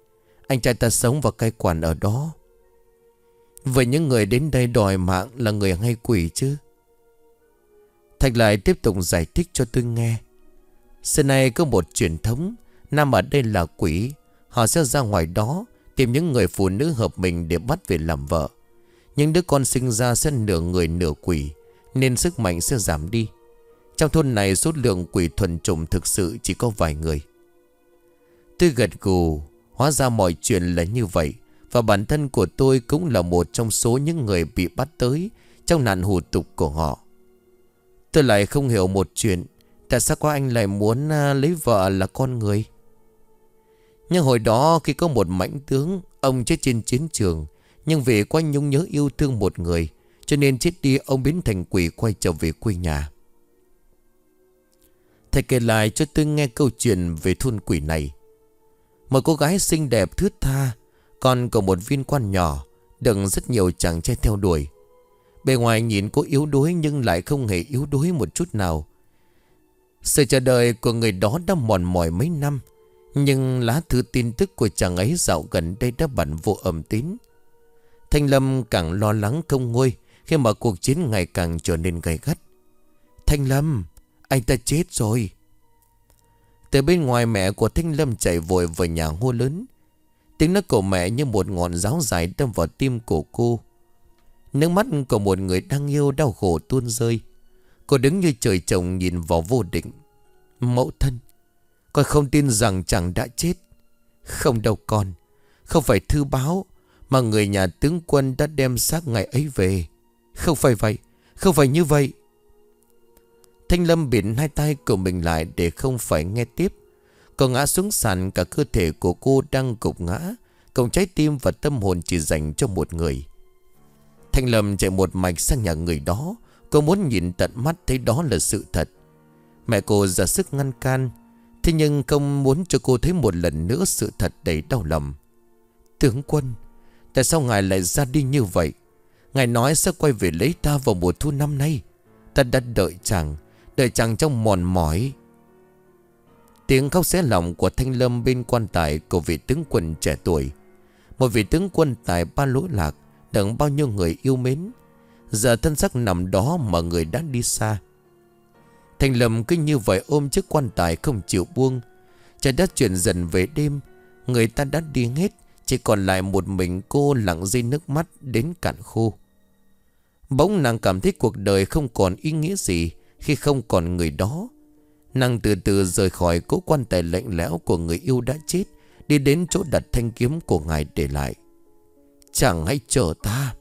Anh trai ta sống và cai quản ở đó. Vậy những người đến đây đòi mạng là người hay quỷ chứ? Thạch lại tiếp tục giải thích cho tôi nghe. Xưa nay có một truyền thống, nam ở đây là quỷ. Họ sẽ ra ngoài đó tìm những người phụ nữ hợp mình để bắt về làm vợ. Những đứa con sinh ra sẽ nửa người nửa quỷ, nên sức mạnh sẽ giảm đi. Trong thôn này số lượng quỷ thuần chủng thực sự chỉ có vài người. Tôi gật gù. Hóa ra mọi chuyện là như vậy. Và bản thân của tôi cũng là một trong số những người bị bắt tới trong nạn hủ tục của họ. Tôi lại không hiểu một chuyện. Tại sao có anh lại muốn lấy vợ là con người? Nhưng hồi đó khi có một mãnh tướng, ông chết trên chiến trường, nhưng vì quá nhung nhớ yêu thương một người, cho nên chết đi ông biến thành quỷ quay trở về quê nhà. Thầy kể lại cho tôi nghe câu chuyện về thôn quỷ này. Một cô gái xinh đẹp thướt tha, còn có một viên quan nhỏ, đựng rất nhiều chàng trai theo đuổi. Bề ngoài nhìn cô yếu đuối nhưng lại không hề yếu đuối một chút nào. Sự chờ đợi của người đó đã mòn mỏi mấy năm, nhưng lá thư tin tức của chàng ấy dạo gần đây đã bắn vô âm tín. Thanh Lâm càng lo lắng không nguôi khi mà cuộc chiến ngày càng trở nên gay gắt. Thanh Lâm, anh ta chết rồi. Từ bên ngoài mẹ của Thanh Lâm chạy vội vào nhà hô lớn. Tiếng nói của mẹ như một ngọn giáo dài đâm vào tim của cô. Nước mắt của một người đang yêu đau khổ tuôn rơi. Cô đứng như trời trồng nhìn vào vô định. Mẫu thân, con không tin rằng chàng đã chết. Không đâu con. Không phải thư báo, mà người nhà tướng quân đã đem xác ngày ấy về. Không phải vậy. Không phải như vậy. Thanh Lâm bịt hai tay của mình lại để không phải nghe tiếp. Cô ngã xuống sàn, cả cơ thể của cô đang gục ngã, cộng trái tim và tâm hồn chỉ dành cho một người. Thanh Lâm chạy một mạch sang nhà người đó. Cô muốn nhìn tận mắt thấy đó là sự thật. Mẹ cô ra sức ngăn can, thế nhưng không muốn cho cô thấy một lần nữa sự thật đầy đau lòng. Tướng quân, tại sao ngài lại ra đi như vậy? Ngài nói sẽ quay về lấy ta vào mùa thu năm nay. Ta đã đợi chàng, đợi chàng trong mòn mỏi. Tiếng khóc xé lòng của Thanh Lâm bên quan tài của vị tướng quân trẻ tuổi. Một vị tướng quân tài ba lỗi lạc, đựng bao nhiêu người yêu mến. Giờ thân xác nằm đó mà người đã đi xa. Thanh Lâm cứ như vậy ôm chiếc quan tài không chịu buông. Trời đất chuyển dần về đêm. Người ta đã đi hết, chỉ còn lại một mình cô lặng rơi nước mắt đến cạn khô. Bỗng nàng cảm thấy cuộc đời không còn ý nghĩa gì khi không còn người đó. Nàng từ từ rời khỏi cỗ quan tài lạnh lẽo của người yêu đã chết, đi đến chỗ đặt thanh kiếm của ngài để lại. Chàng hãy chờ ta.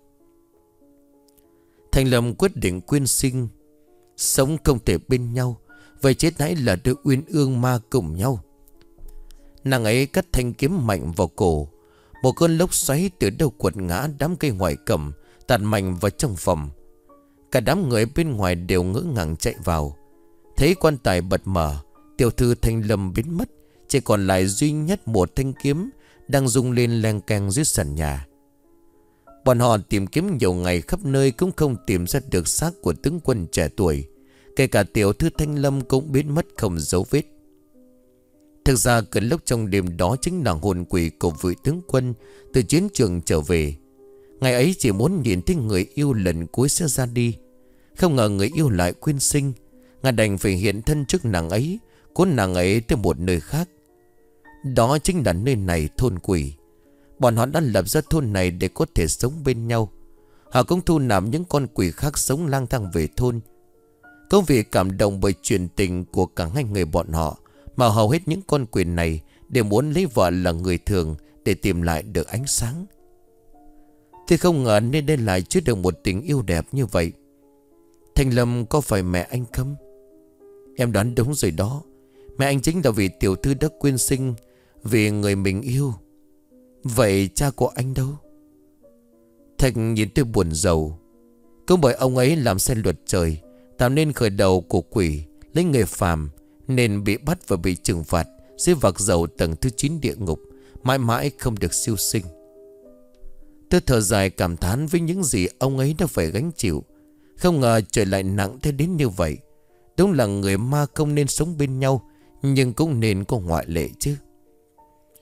Thanh Lâm quyết định quyên sinh. Sống không thể bên nhau, vậy chết hãy là đôi uyên ương ma cùng nhau. Nàng ấy cắt thanh kiếm mạnh vào cổ. Một cơn lốc xoáy từ đâu quật ngã đám cây ngoại cầm, tạt mạnh vào trong phòng. Cả đám người bên ngoài đều ngỡ ngàng chạy vào. Thấy quan tài bật mở, tiểu thư Thanh Lâm biến mất, chỉ còn lại duy nhất một thanh kiếm đang rung lên leng keng dưới sàn nhà. Bọn họ tìm kiếm nhiều ngày khắp nơi cũng không tìm ra được xác của tướng quân trẻ tuổi. Kể cả tiểu thư Thanh Lâm cũng biến mất không dấu vết. Thực ra cơn lốc trong đêm đó chính là hồn quỷ của vị tướng quân từ chiến trường trở về. Ngày ấy chỉ muốn nhìn thấy người yêu lần cuối sẽ ra đi. Không ngờ người yêu lại quyên sinh. Ngài đành phải hiện thân trước nàng ấy, cuốn nàng ấy tới một nơi khác. Đó chính là nơi này, thôn quỷ. Bọn họ đã lập ra thôn này để có thể sống bên nhau. Họ cũng thu nạp những con quỷ khác sống lang thang về thôn. Có vì cảm động bởi chuyện tình của cả hai người bọn họ, mà hầu hết những con quỷ này đều muốn lấy vợ là người thường để tìm lại được ánh sáng. Thì không ngờ nơi đây lại chứa được một tình yêu đẹp như vậy. Thanh Lâm có phải mẹ anh không? Em đoán đúng rồi đó. Mẹ anh chính là vị tiểu thư đã quyên sinh vì người mình yêu. Vậy cha của anh đâu? Thạch nhìn tôi buồn rầu. Cũng bởi ông ấy làm sai luật trời, tạo nên khởi đầu của quỷ, lấy người phàm, nên bị bắt và bị trừng phạt dưới vạc dầu tầng thứ chín địa ngục, mãi mãi không được siêu sinh. Tôi thở dài cảm thán với những gì ông ấy đã phải gánh chịu. Không ngờ trời lại nặng thế đến như vậy. Đúng là người ma không nên sống bên nhau, nhưng cũng nên có ngoại lệ chứ.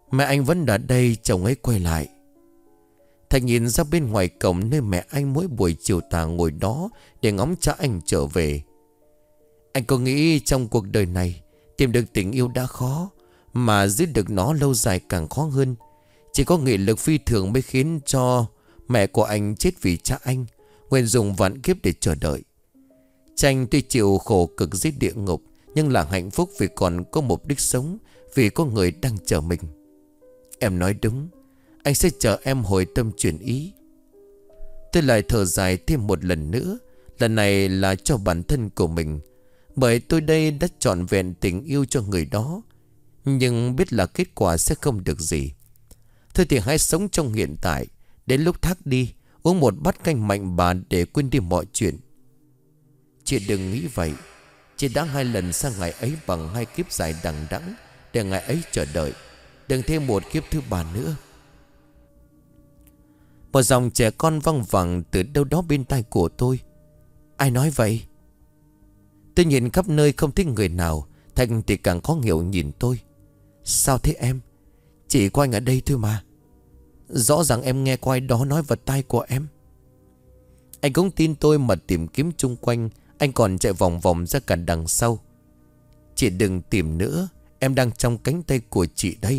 Mẹ anh vẫn ở đây, chồng ấy quay lại. Thành nhìn ra bên ngoài cổng nơi mẹ anh mỗi buổi chiều tà ngồi đó để ngóng cha anh trở về. Anh có nghĩ trong cuộc đời này tìm được tình yêu đã khó, mà giữ được nó lâu dài càng khó hơn. Chỉ có nghị lực phi thường mới khiến cho mẹ của anh chết vì cha anh, nguyện dùng vạn kiếp để chờ đợi. Tranh tuy chịu khổ cực dưới địa ngục, nhưng là hạnh phúc vì còn có mục đích sống, vì có người đang chờ mình. Em nói đúng, anh sẽ chờ em hồi tâm chuyển ý. Tôi lại thở dài thêm một lần nữa, lần này là cho bản thân của mình, bởi tôi đây đã trọn vẹn tình yêu cho người đó, nhưng biết là kết quả sẽ không được gì. Thôi thì hãy sống trong hiện tại, đến lúc thác đi uống một bát canh mạnh bà để quên đi mọi chuyện. Chị đừng nghĩ vậy. Chị đã hai lần sang ngày ấy bằng hai kiếp dài đằng đẵng để ngày ấy chờ đợi. Đừng thêm một kiếp thứ ba nữa. Một dòng trẻ con văng vẳng từ đâu đó bên tai của tôi. Ai nói vậy? Tôi nhìn khắp nơi không thấy người nào. Thành thì càng khó hiểu nhìn tôi. Sao thế em? Chỉ có anh ở đây thôi mà. Rõ ràng em nghe có ai đó nói vào tai của em. Anh cũng tin tôi mà tìm kiếm chung quanh. Anh còn chạy vòng vòng ra cả đằng sau. Chị đừng tìm nữa, em đang trong cánh tay của chị đây.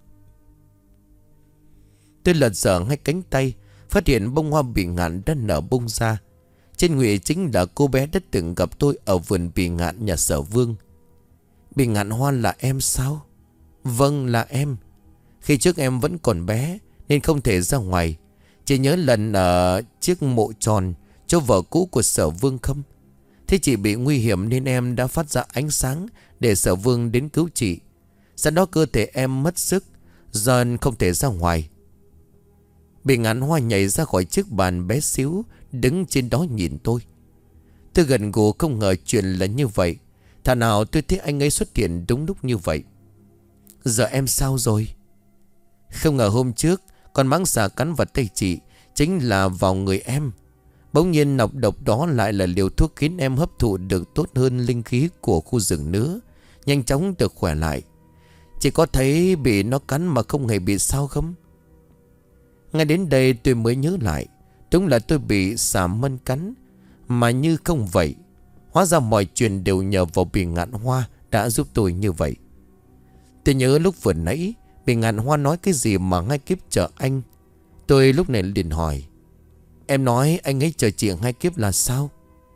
Tôi lật dở hai cánh tay, phát hiện bông hoa bị ngạn đã nở bung ra. Trên ngụy chính là cô bé đã từng gặp tôi ở vườn bị ngạn nhà Sở Vương. Bị ngạn hoa là em sao? Vâng, là em. Khi trước em vẫn còn bé nên không thể ra ngoài. Chị nhớ lần ở chiếc mộ tròn cho vợ cũ của Sở Vương không? Thế chị bị nguy hiểm nên em đã phát ra ánh sáng để Sở Vương đến cứu chị. Sau đó cơ thể em mất sức, giờ không thể ra ngoài. Bị ngạn hoa nhảy ra khỏi chiếc bàn bé xíu, đứng trên đó nhìn tôi. Tôi gần gù không ngờ chuyện là như vậy. Thà nào tôi thấy anh ấy xuất hiện đúng lúc như vậy. Giờ em sao rồi? Không ngờ hôm trước con mãng xà cắn vào tay chị, chính là vào người em. Bỗng nhiên nọc độc đó lại là liều thuốc khiến em hấp thụ được tốt hơn linh khí của khu rừng nữa, nhanh chóng được khỏe lại. Chị có thấy bị nó cắn mà không hề bị sao không? Ngay đến đây tôi mới nhớ lại, đúng là tôi bị xà mân cắn, mà như không vậy. Hóa ra mọi chuyện đều nhờ vào Bị Ngạn Hoa đã giúp tôi như vậy. Tôi nhớ lúc vừa nãy Bị Ngạn Hoa nói cái gì mà hai kiếp chờ anh. Tôi lúc này liền hỏi, em nói anh ấy chờ chị hai kiếp là sao?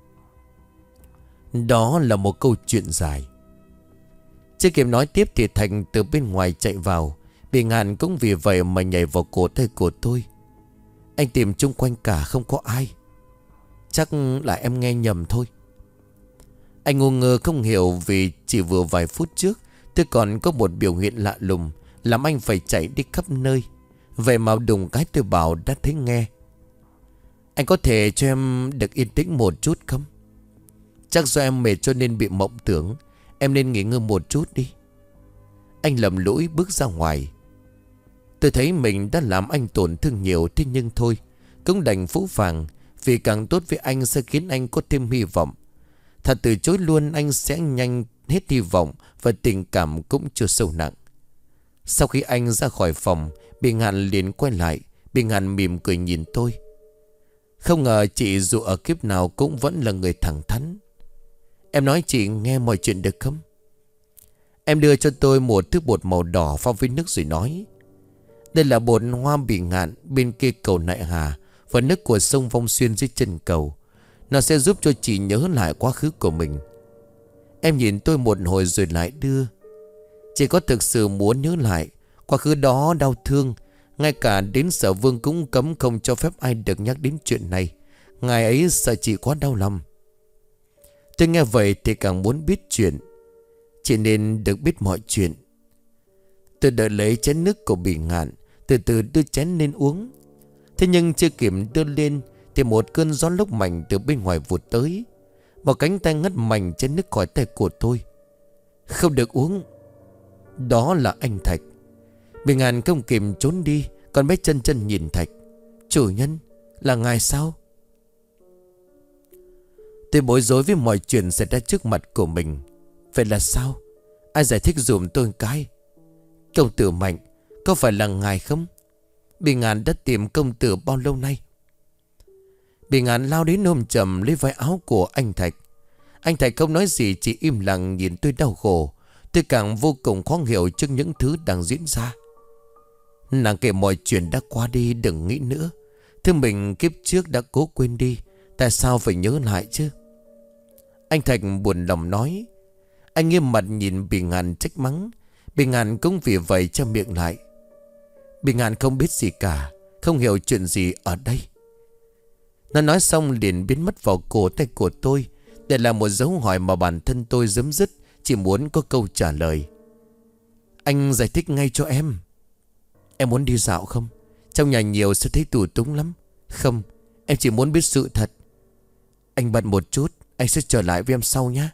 Đó là một câu chuyện dài. Chưa kịp nói tiếp thì Thành từ bên ngoài chạy vào. Bị Ngạn cũng vì vậy mà nhảy vào cổ tay của tôi. Anh tìm chung quanh cả không có ai. Chắc là em nghe nhầm thôi. Anh ngu ngơ không hiểu, vì chỉ vừa vài phút trước tôi còn có một biểu hiện lạ lùng làm anh phải chạy đi khắp nơi. Vậy mà đùng cái tôi bảo đã thấy nghe. Anh có thể cho em được yên tĩnh một chút không? Chắc do em mệt cho nên bị mộng tưởng. Em nên nghỉ ngơi một chút đi. Anh lầm lũi bước ra ngoài. Tôi thấy mình đã làm anh tổn thương nhiều, thế nhưng thôi, cũng đành phũ phàng, vì càng tốt với anh sẽ khiến anh có thêm hy vọng. Thật từ chối luôn anh sẽ nhanh hết hy vọng, và tình cảm cũng chưa sâu nặng. Sau khi anh ra khỏi phòng, Bị Ngạn liền quay lại. Bị Ngạn mỉm cười nhìn tôi. Không ngờ chị dù ở kiếp nào cũng vẫn là người thẳng thắn. Em nói chị nghe mọi chuyện được không? Em đưa cho tôi một thứ bột màu đỏ pha với nước rồi nói, đây là bột hoa Bị Ngạn bên kia cầu Nại Hà và nước của sông Vong Xuyên dưới chân cầu. Nó sẽ giúp cho chị nhớ lại quá khứ của mình. Em nhìn tôi một hồi rồi lại đưa. Chị có thực sự muốn nhớ lại quá khứ đó đau thương, ngay cả đến Sở Vương cũng cấm không cho phép ai được nhắc đến chuyện này. Ngài ấy sợ chị quá đau lòng. Tôi nghe vậy thì càng muốn biết chuyện. Chị nên được biết mọi chuyện. Tôi đợi lấy chén nước của Bị Ngạn, từ từ đưa chén lên uống. Thế nhưng chưa kịp đưa lên thì một cơn gió lốc mạnh từ bên ngoài vụt tới. Một cánh tay ngắt mạnh chén nước khỏi tay của tôi. Không được uống. Đó là anh Thạch. Bị Ngạn không kịp trốn đi, còn bé chân chân nhìn Thạch. Chủ nhân, là ngài sao? Tôi bối rối với mọi chuyện xảy ra trước mặt của mình. Vậy là sao? Ai giải thích dùm tôi cái? Công tử Mạnh, Có phải là ngài không? Bị Ngạn đã tìm công tử bao lâu nay? Bị Ngạn lao đến ôm chầm lấy vai áo của anh Thạch. Anh Thạch không nói gì, chỉ im lặng nhìn tôi đau khổ. Tôi càng vô cùng khó hiểu trước những thứ đang diễn ra. Nàng kể mọi chuyện đã qua đi, đừng nghĩ nữa. Thứ mình kiếp trước đã cố quên đi, tại sao phải nhớ lại chứ? Anh Thạch buồn lòng nói. Anh nghiêm mặt nhìn Bị Ngạn trách mắng. Bị Ngạn cũng vì vậy che miệng lại. Bị Ngạn không biết gì cả, không hiểu chuyện gì ở đây. Nó nói xong liền biến mất vào cổ tay của tôi. Để là một dấu hỏi mà bản thân tôi giấm dứt, chỉ muốn có câu trả lời. Anh giải thích ngay cho em. Em muốn đi dạo không? Trong nhà nhiều sẽ thấy tù túng lắm. Không, em chỉ muốn biết sự thật. Anh bận một chút, anh sẽ trở lại với em sau nhé.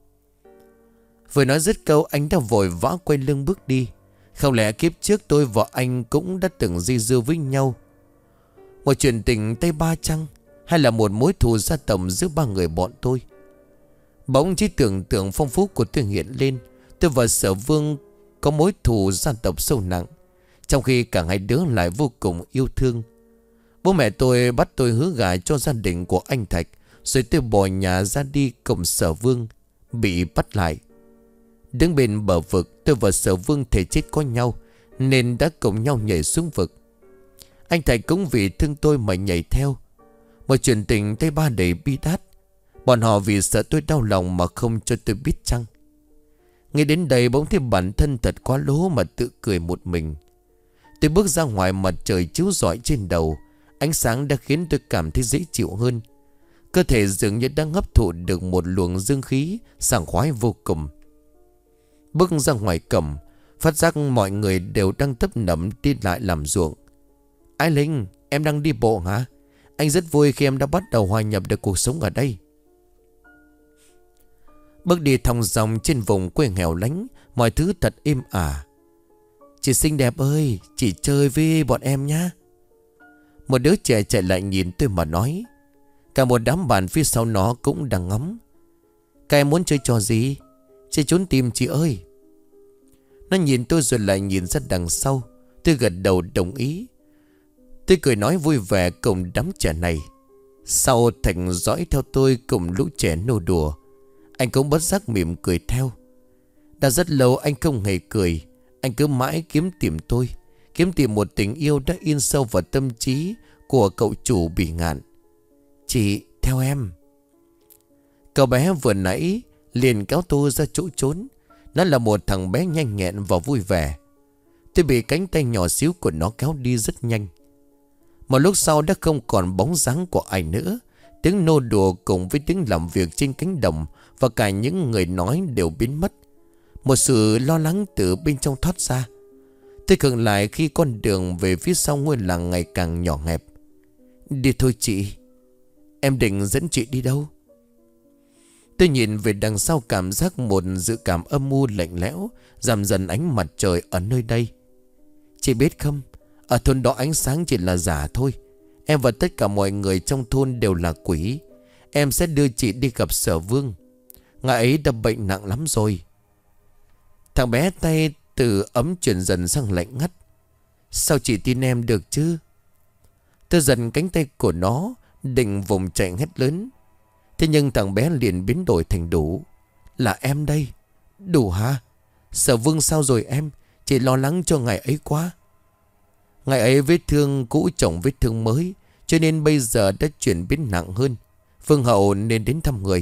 Vừa nói dứt câu, anh đã vội vã quay lưng bước đi. Không lẽ kiếp trước tôi và anh cũng đã từng dây dưa với nhau? Một chuyện tình Tây Ba chăng? Hay là một mối thù gia tộc giữa ba người bọn tôi? Bỗng trí tưởng tượng phong phú của tôi hiện lên. Tôi và Sở Vương có mối thù gia tộc sâu nặng, trong khi cả hai đứa lại vô cùng yêu thương. Bố mẹ tôi bắt tôi hứa gả cho gia đình của anh Thạch, rồi tôi bỏ nhà ra đi cùng Sở Vương, bị bắt lại. Đứng bên bờ vực, tôi và Sở Vương thể chết có nhau, nên đã cùng nhau nhảy xuống vực. Anh Thạch cũng vì thương tôi mà nhảy theo. Một chuyện tình Tây Ba đầy bi đát. Bọn họ vì sợ tôi đau lòng mà không cho tôi biết chăng? Nghe đến đây bỗng thấy bản thân thật quá lố mà tự cười một mình. Tôi bước ra ngoài, mặt trời chiếu rọi trên đầu. Ánh sáng đã khiến tôi cảm thấy dễ chịu hơn. Cơ thể dường như đang hấp thụ được một luồng dương khí sảng khoái vô cùng. Bước ra ngoài cổng, phát giác mọi người đều đang tấp nập đi lại làm ruộng. Ái Linh, em đang đi bộ hả? Anh rất vui khi em đã bắt đầu hòa nhập được cuộc sống ở đây. Bước đi thong dong trên vùng quê nghèo lánh, mọi thứ thật êm ả. Chị xinh đẹp ơi, chị chơi với bọn em nhá. Một đứa trẻ chạy lại nhìn tôi mà nói. Cả một đám bạn phía sau nó cũng đang ngắm. Các em muốn chơi trò gì? Chơi trốn tìm chị ơi. Nó nhìn tôi rồi lại nhìn ra đằng sau. Tôi gật đầu đồng ý. Tôi cười nói vui vẻ cùng đám trẻ này. Sau Thành dõi theo tôi cùng lũ trẻ nô đùa. Anh cũng bất giác mỉm cười theo. Đã rất lâu anh không hề cười. Anh cứ mãi kiếm tìm tôi, kiếm tìm một tình yêu đã in sâu vào tâm trí của cậu chủ Bị Ngạn. Chị theo em. Cậu bé vừa nãy liền kéo tôi ra chỗ trốn. Nó là một thằng bé nhanh nhẹn và vui vẻ. Tôi bị cánh tay nhỏ xíu của nó kéo đi rất nhanh. Một lúc sau đã không còn bóng dáng của ai nữa. Tiếng nô đùa cùng với tiếng làm việc trên cánh đồng và cả những người nói đều biến mất. Một sự lo lắng từ bên trong thoát ra. Tôi khựng lại khi con đường về phía sau ngôi làng ngày càng nhỏ hẹp. Đi thôi chị. Em định dẫn chị đi đâu? Tôi nhìn về đằng sau, cảm giác một dự cảm âm u lạnh lẽo giảm dần ánh mặt trời ở nơi đây. Chị biết không, ở thôn đó ánh sáng chỉ là giả thôi. Em và tất cả mọi người trong thôn đều là quỷ. Em sẽ đưa chị đi gặp Sở Vương. Ngài ấy đã bệnh nặng lắm rồi. Thằng bé tay từ ấm chuyển dần sang lạnh ngắt. Sao chị tin em được chứ? Tôi giật cánh tay của nó, định vùng chạy hét lớn. Thế nhưng thằng bé liền biến đổi thành Đủ. Là em đây. Đủ hả? Sở Vương sao rồi em? Chị lo lắng cho ngài ấy quá. Ngài ấy vết thương cũ chồng vết thương mới, cho nên bây giờ đã chuyển biến nặng hơn. Vương hậu nên đến thăm người.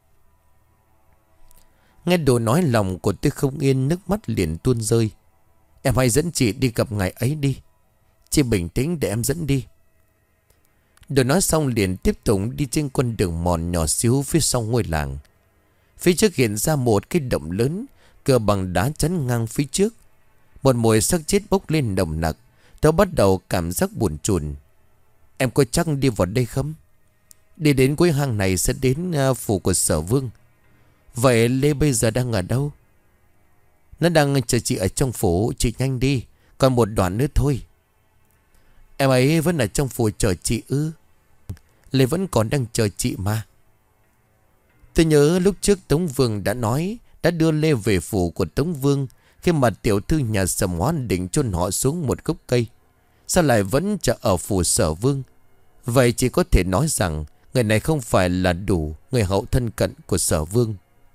Nghe Đủ nói, lòng của tôi không yên, nước mắt liền tuôn rơi. Em hãy dẫn chị đi gặp ngài ấy đi. Chị bình tĩnh để em dẫn đi. Đủ nói xong liền tiếp tục đi trên con đường mòn nhỏ xíu phía sau ngôi làng. Phía trước hiện ra một cái động lớn, cửa bằng đá chắn ngang phía trước. Một mùi xác chết bốc lên nồng nặc. Tôi bắt đầu cảm giác buồn chồn. Em có chắc đi vào đây không? Đi đến cuối hang này sẽ đến uh, phủ của Sở Vương. Vậy Lê bây giờ đang ở đâu? Nó đang chờ chị ở trong phủ. Chị nhanh đi, còn một đoạn nữa thôi. Em ấy vẫn ở trong phủ chờ chị ư? Lê vẫn còn đang chờ chị mà. Tôi nhớ lúc trước Tống Vương đã nói, đã đưa Lê về phủ của Tống Vương khi mà tiểu thư nhà Sầm Hóa định chôn họ xuống một gốc cây, sao lại vẫn chờ ở phủ Sở Vương? Vậy chỉ có thể nói rằng người này không phải là đủ người hậu thân cận của Sở Vương.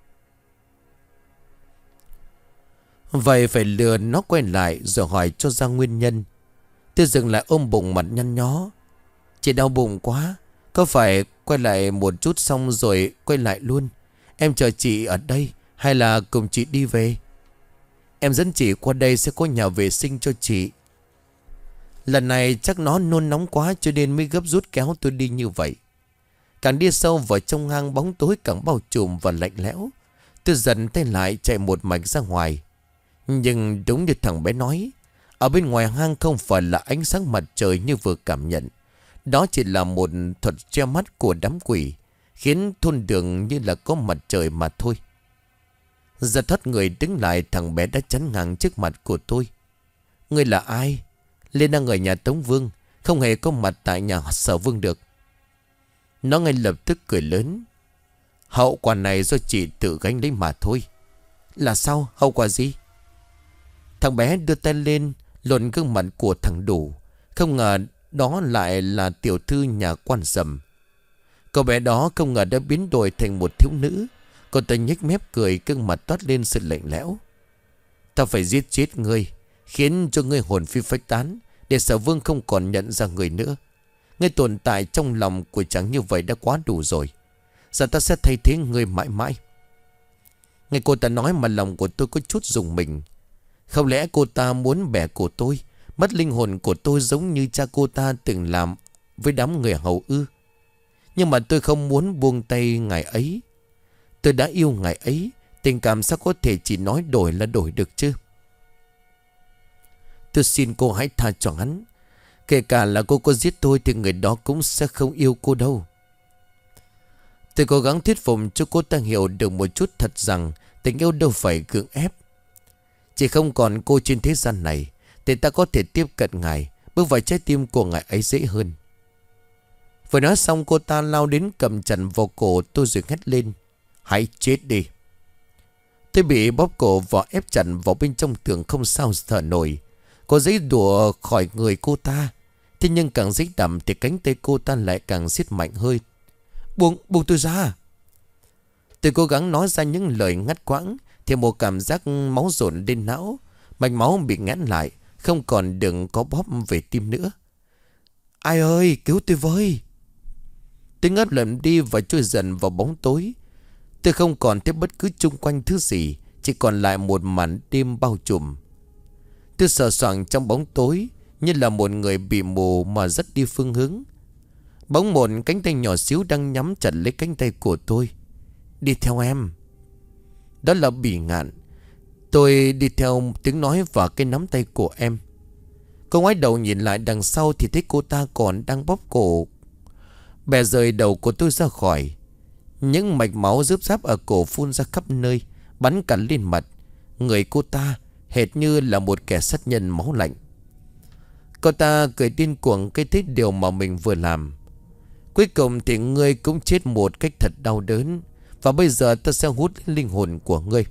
Vậy phải lừa nó quay lại rồi hỏi cho ra nguyên nhân. Tôi dừng lại ôm bụng mặt nhăn nhó. Chị đau bụng quá, có phải quay lại một chút xong rồi quay lại luôn? Em chờ chị ở đây hay là cùng chị đi về? Em dẫn chị qua đây sẽ có nhà vệ sinh cho chị. Lần này chắc nó nôn nóng quá cho nên mới gấp rút kéo tôi đi như vậy. Càng đi sâu vào trong hang, bóng tối càng bao trùm và lạnh lẽo. Tôi dần tay lại chạy một mạch ra ngoài. Nhưng đúng như thằng bé nói, ở bên ngoài hang không phải là ánh sáng mặt trời như vừa cảm nhận. Đó chỉ là một thuật che mắt của đám quỷ, khiến thôn đường như là có mặt trời mà thôi. Giật thoát người đứng lại, thằng bé đã chắn ngang trước mặt của tôi. Ngươi là ai? Lên đang ở nhà Tống Vương, không hề có mặt tại nhà Sở Vương được. Nó ngay lập tức cười lớn. Hậu quả này do chị tự gánh lấy mà thôi. Là sao? Hậu quả gì? Thằng bé đưa tay lên lộn gương mặt của thằng Đủ. Không ngờ đó lại là tiểu thư nhà quan Sầm. Cậu bé đó không ngờ đã biến đổi thành một thiếu nữ. Cô ta nhếch mép cười, gương mặt toát lên sự lạnh lẽo. Ta phải giết chết ngươi, khiến cho ngươi hồn phi phách tán, để Sở Vương không còn nhận ra người nữa. Ngươi tồn tại trong lòng của chàng như vậy đã quá đủ rồi. Giờ ta sẽ thay thế ngươi mãi mãi. Nghe cô ta nói mà lòng của tôi có chút rùng mình. Không lẽ cô ta muốn bẻ cổ tôi, mất linh hồn của tôi giống như cha cô ta từng làm với đám người hầu ư? Nhưng mà tôi không muốn buông tay ngày ấy. Tôi đã yêu ngày ấy, tình cảm sao có thể chỉ nói đổi là đổi được chứ? Tôi xin cô hãy tha cho hắn. Kể cả là cô có giết tôi thì người đó cũng sẽ không yêu cô đâu. Tôi cố gắng thuyết phục cho cô ta hiểu được một chút thật rằng tình yêu đâu phải cưỡng ép. Chỉ không còn cô trên thế gian này thì ta có thể tiếp cận ngài, bước vào trái tim của ngài ấy dễ hơn. Vừa nói xong cô ta lao đến cầm chặt vào cổ tôi rồi hét lên. Hãy chết đi. Tôi bị bóp cổ và ép chặt vào bên trong tường không sao thở nổi. Có giấy đùa khỏi người cô ta. Thế nhưng càng giấy đậm thì cánh tay cô ta lại càng siết mạnh hơi. Buông, buông tôi ra. Tôi cố gắng nói ra những lời ngắt quãng thì một cảm giác máu dồn lên não. Mạch máu bị nghẽn lại, không còn đừng có bóp về tim nữa. Ai ơi, cứu tôi với. Tôi ngất lệm đi và trôi dần vào bóng tối. Tôi không còn thấy bất cứ chung quanh thứ gì, chỉ còn lại một màn đêm bao trùm. Tôi sờ soạng trong bóng tối, như là một người bị mù mà rất đi phương hướng. Bỗng một cánh tay nhỏ xíu đang nhắm chặt lấy cánh tay của tôi. Đi theo em. Đó là Bỉ Ngạn. Tôi đi theo tiếng nói và cái nắm tay của em. Cô ngoái đầu nhìn lại đằng sau thì thấy cô ta còn đang bóp cổ. Bè rời đầu của tôi ra khỏi. Những mạch máu rướp ráp ở cổ phun ra khắp nơi, bắn cả lên mặt. Người cô ta hệt như là một kẻ sát nhân máu lạnh. Cô ta cười điên cuồng cái thích điều mà mình vừa làm. Cuối cùng thì ngươi cũng chết một cách thật đau đớn. Và bây giờ ta sẽ hút linh hồn của ngươi.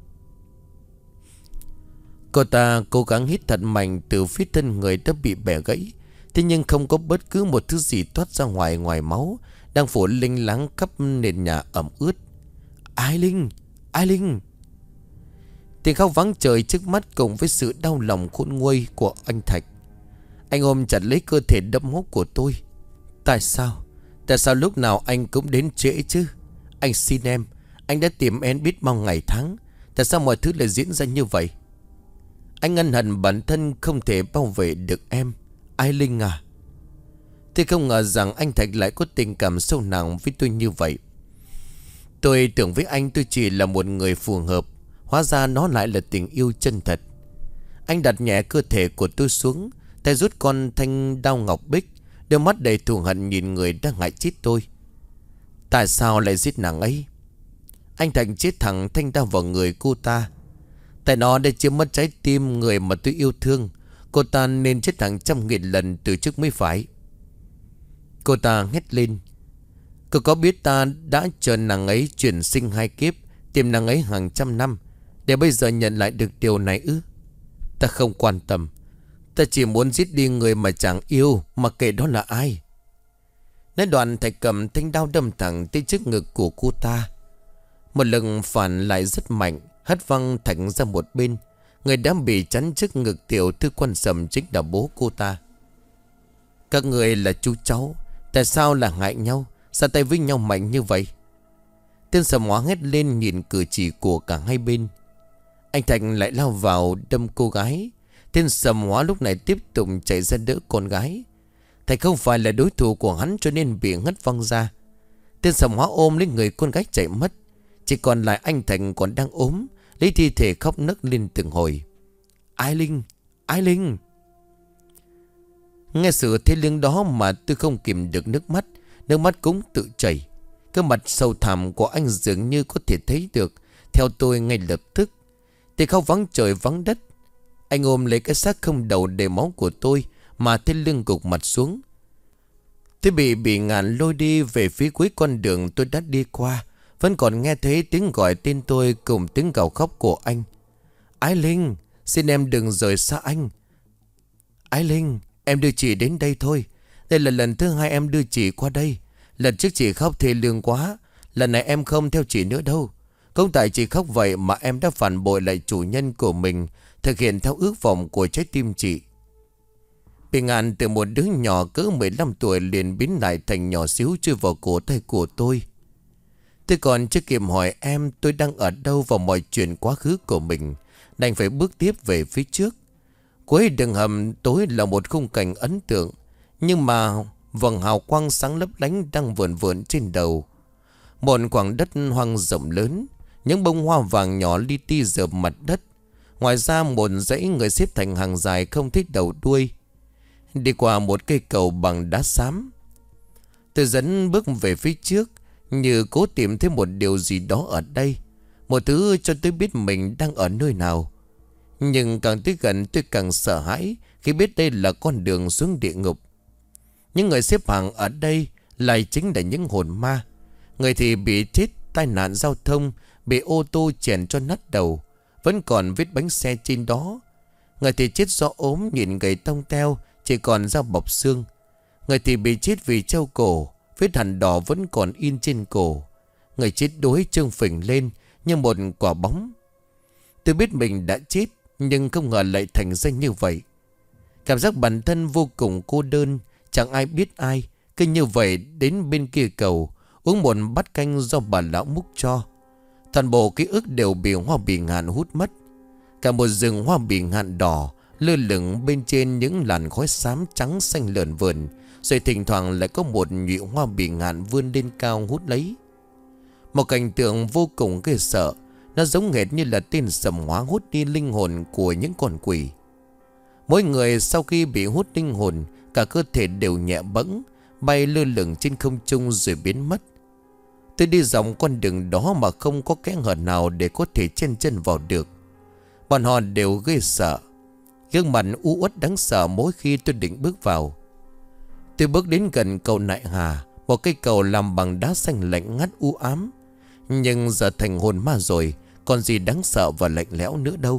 Cô ta cố gắng hít thật mạnh từ phía thân người đã bị bẻ gãy. Thế nhưng không có bất cứ một thứ gì thoát ra ngoài ngoài máu đang phủ linh láng khắp nền nhà ẩm ướt. Ai Linh, Ai Linh. Tiếng khóc vắng trời trước mắt cùng với sự đau lòng khôn nguôi của anh Thạch. Anh ôm chặt lấy cơ thể đẫm máu của tôi. Tại sao? Tại sao lúc nào anh cũng đến trễ chứ? Anh xin em, anh đã tìm em biết bao ngày tháng. Tại sao mọi thứ lại diễn ra như vậy? Anh ân hận bản thân không thể bảo vệ được em. Ai Linh à. Tôi không ngờ rằng anh Thạch lại có tình cảm sâu nặng với tôi như vậy. Tôi tưởng với anh tôi chỉ là một người phù hợp. Hóa ra nó lại là tình yêu chân thật. Anh đặt nhẹ cơ thể của tôi xuống, tay rút con thanh đao ngọc bích, đôi mắt đầy thù hận nhìn người đang hại chết tôi. Tại sao lại giết nàng ấy? Anh Thành chết thẳng thanh đao vào người cô ta. Tại nó đã chiếm mất trái tim người mà tôi yêu thương. Cô ta nên chết hàng trăm nghìn lần từ trước mới phải. Cô ta hét lên. Cô có biết ta đã chờ nàng ấy chuyển sinh hai kiếp, tìm nàng ấy hàng trăm năm, Để bây giờ nhận lại được điều này ư? Ta không quan tâm. Ta chỉ muốn giết đi người mà chẳng yêu, mà kệ đó là ai. Nói đoạn thầy cầm thanh đao đâm thẳng tới trước ngực của cô ta. Một lực phản lại rất mạnh, hất văng Thạch ra một bên. Người đã bị chắn trước ngực tiểu thư Quan Sầm chính là bố cô ta. Các người là chú cháu, tại sao là ngại nhau? Sao tay với nhau mạnh như vậy? Tên Sầm Hóa hét lên nhìn cử chỉ của cả hai bên. Anh Thành lại lao vào đâm cô gái. Tên Sầm Hóa lúc này tiếp tục chạy ra đỡ con gái. Thầy không phải là đối thủ của hắn cho nên bị ngất văng ra. Tên Sầm Hóa ôm lấy người con gái chạy mất. Chỉ còn lại anh Thành còn đang ốm, lấy thi thể khóc nấc lên từng hồi. Ái Linh, Ái Linh. Nghe sự thế liêng đó mà tôi không kìm được nước mắt. Nước mắt cũng tự chảy. Cái mặt sâu thẳm của anh dường như có thể thấy được theo tôi ngay lập tức. Thì khóc vắng trời vắng đất. Anh ôm lấy cái xác không đầu đầy máu của tôi mà thế lưng gục mặt xuống. Tôi bị bị ngạn lôi đi về phía cuối con đường tôi đã đi qua. Vẫn còn nghe thấy tiếng gọi tên tôi cùng tiếng gào khóc của anh. Ái Linh, xin em đừng rời xa anh. Ái Linh, em đưa chị đến đây thôi. Đây là lần thứ hai em đưa chị qua đây. Lần trước chị khóc thê lương quá. Lần này em không theo chị nữa đâu. Không tại chị khóc vậy mà em đã phản bội lại chủ nhân của mình, thực hiện theo ước vọng của trái tim chị. Bị ngạn từ một đứa nhỏ cỡ mười lăm tuổi liền biến lại thành nhỏ xíu chui vào cổ tay của tôi. Tôi còn chưa kịp hỏi em tôi đang ở đâu và mọi chuyện quá khứ của mình, đành phải bước tiếp về phía trước. Cuối đường hầm tối là một khung cảnh ấn tượng, nhưng mà vầng hào quang sáng lấp lánh đang vườn vườn trên đầu. Một khoảng đất hoang rộng lớn, những bông hoa vàng nhỏ li ti dợp mặt đất. Ngoài ra một dãy người xếp thành hàng dài không thích đầu đuôi. Đi qua một cây cầu bằng đá xám, tôi dẫn bước về phía trước, như cố tìm thấy một điều gì đó ở đây, một thứ cho tôi biết mình đang ở nơi nào. Nhưng càng tới gần tôi càng sợ hãi khi biết đây là con đường xuống địa ngục. Những người xếp hàng ở đây lại chính là những hồn ma. Người thì bị chết tai nạn giao thông, bị ô tô chèn cho nát đầu, vẫn còn vết bánh xe trên đó. Người thì chết do ốm, nhìn gầy tông teo, chỉ còn da bọc xương. Người thì bị chết vì treo cổ, vết hằn đỏ vẫn còn in trên cổ. Người chết đuối trương phình lên như một quả bóng. Tôi biết mình đã chết, nhưng không ngờ lại thành ra như vậy. Cảm giác bản thân vô cùng cô đơn, chẳng ai biết ai. Cứ như vậy đến bên kia cầu, uống một bát canh do bà lão múc cho. Toàn bộ ký ức đều bị hoa bì ngạn hút mất. Cả một rừng hoa bì ngạn đỏ lơ lửng bên trên những làn khói xám trắng xanh lởn vởn, rồi thỉnh thoảng lại có một nhụy hoa bì ngạn vươn lên cao hút lấy. Một cảnh tượng vô cùng ghê sợ. Nó giống hệt như là tên Sầm Hóa hút đi linh hồn của những con quỷ. Mỗi người sau khi bị hút linh hồn, cả cơ thể đều nhẹ bẫng, bay lơ lửng trên không trung rồi biến mất. Tôi đi dòng con đường đó mà không có kẽ hở nào để có thể chen chân vào được. Bọn họ đều ghê sợ, gương mặt u uất đáng sợ mỗi khi tôi định bước vào. Tôi bước đến gần cầu Nại Hà, một cây cầu làm bằng đá xanh lạnh ngắt u ám. Nhưng giờ thành hồn ma rồi, còn gì đáng sợ và lạnh lẽo nữa đâu.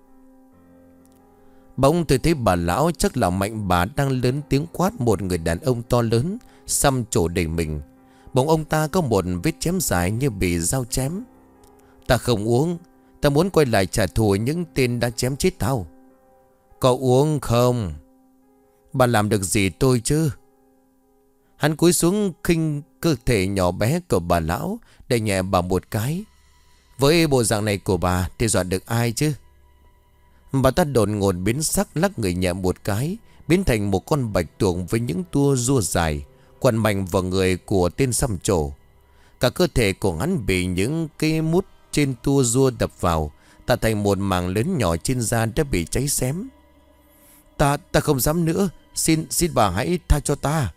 Bỗng tôi thấy bà lão, chắc là Mạnh bà, đang lớn tiếng quát một người đàn ông to lớn xăm trổ đầy mình. Bỗng ông ta có một vết chém dài như bị dao chém. Ta không uống, ta muốn quay lại trả thù những tên đã chém chết tao. Có uống không? Bà làm được gì tôi chứ? Hắn cúi xuống khinh cơ thể nhỏ bé của bà lão, đẩy nhẹ bà một cái. Với bộ dạng này của bà thì dọa được ai chứ? Bà ta đột ngột biến sắc, lắc người nhẹ một cái, biến thành một con bạch tuộc với những tua rua dài, quằn mạnh vào người của tên xăm trổ. Cả cơ thể của hắn bị những cây mút trên tua rua đập vào, tạo thành một mảng lớn nhỏ trên da đã bị cháy xém. Ta, ta không dám nữa, xin, xin bà hãy tha cho ta.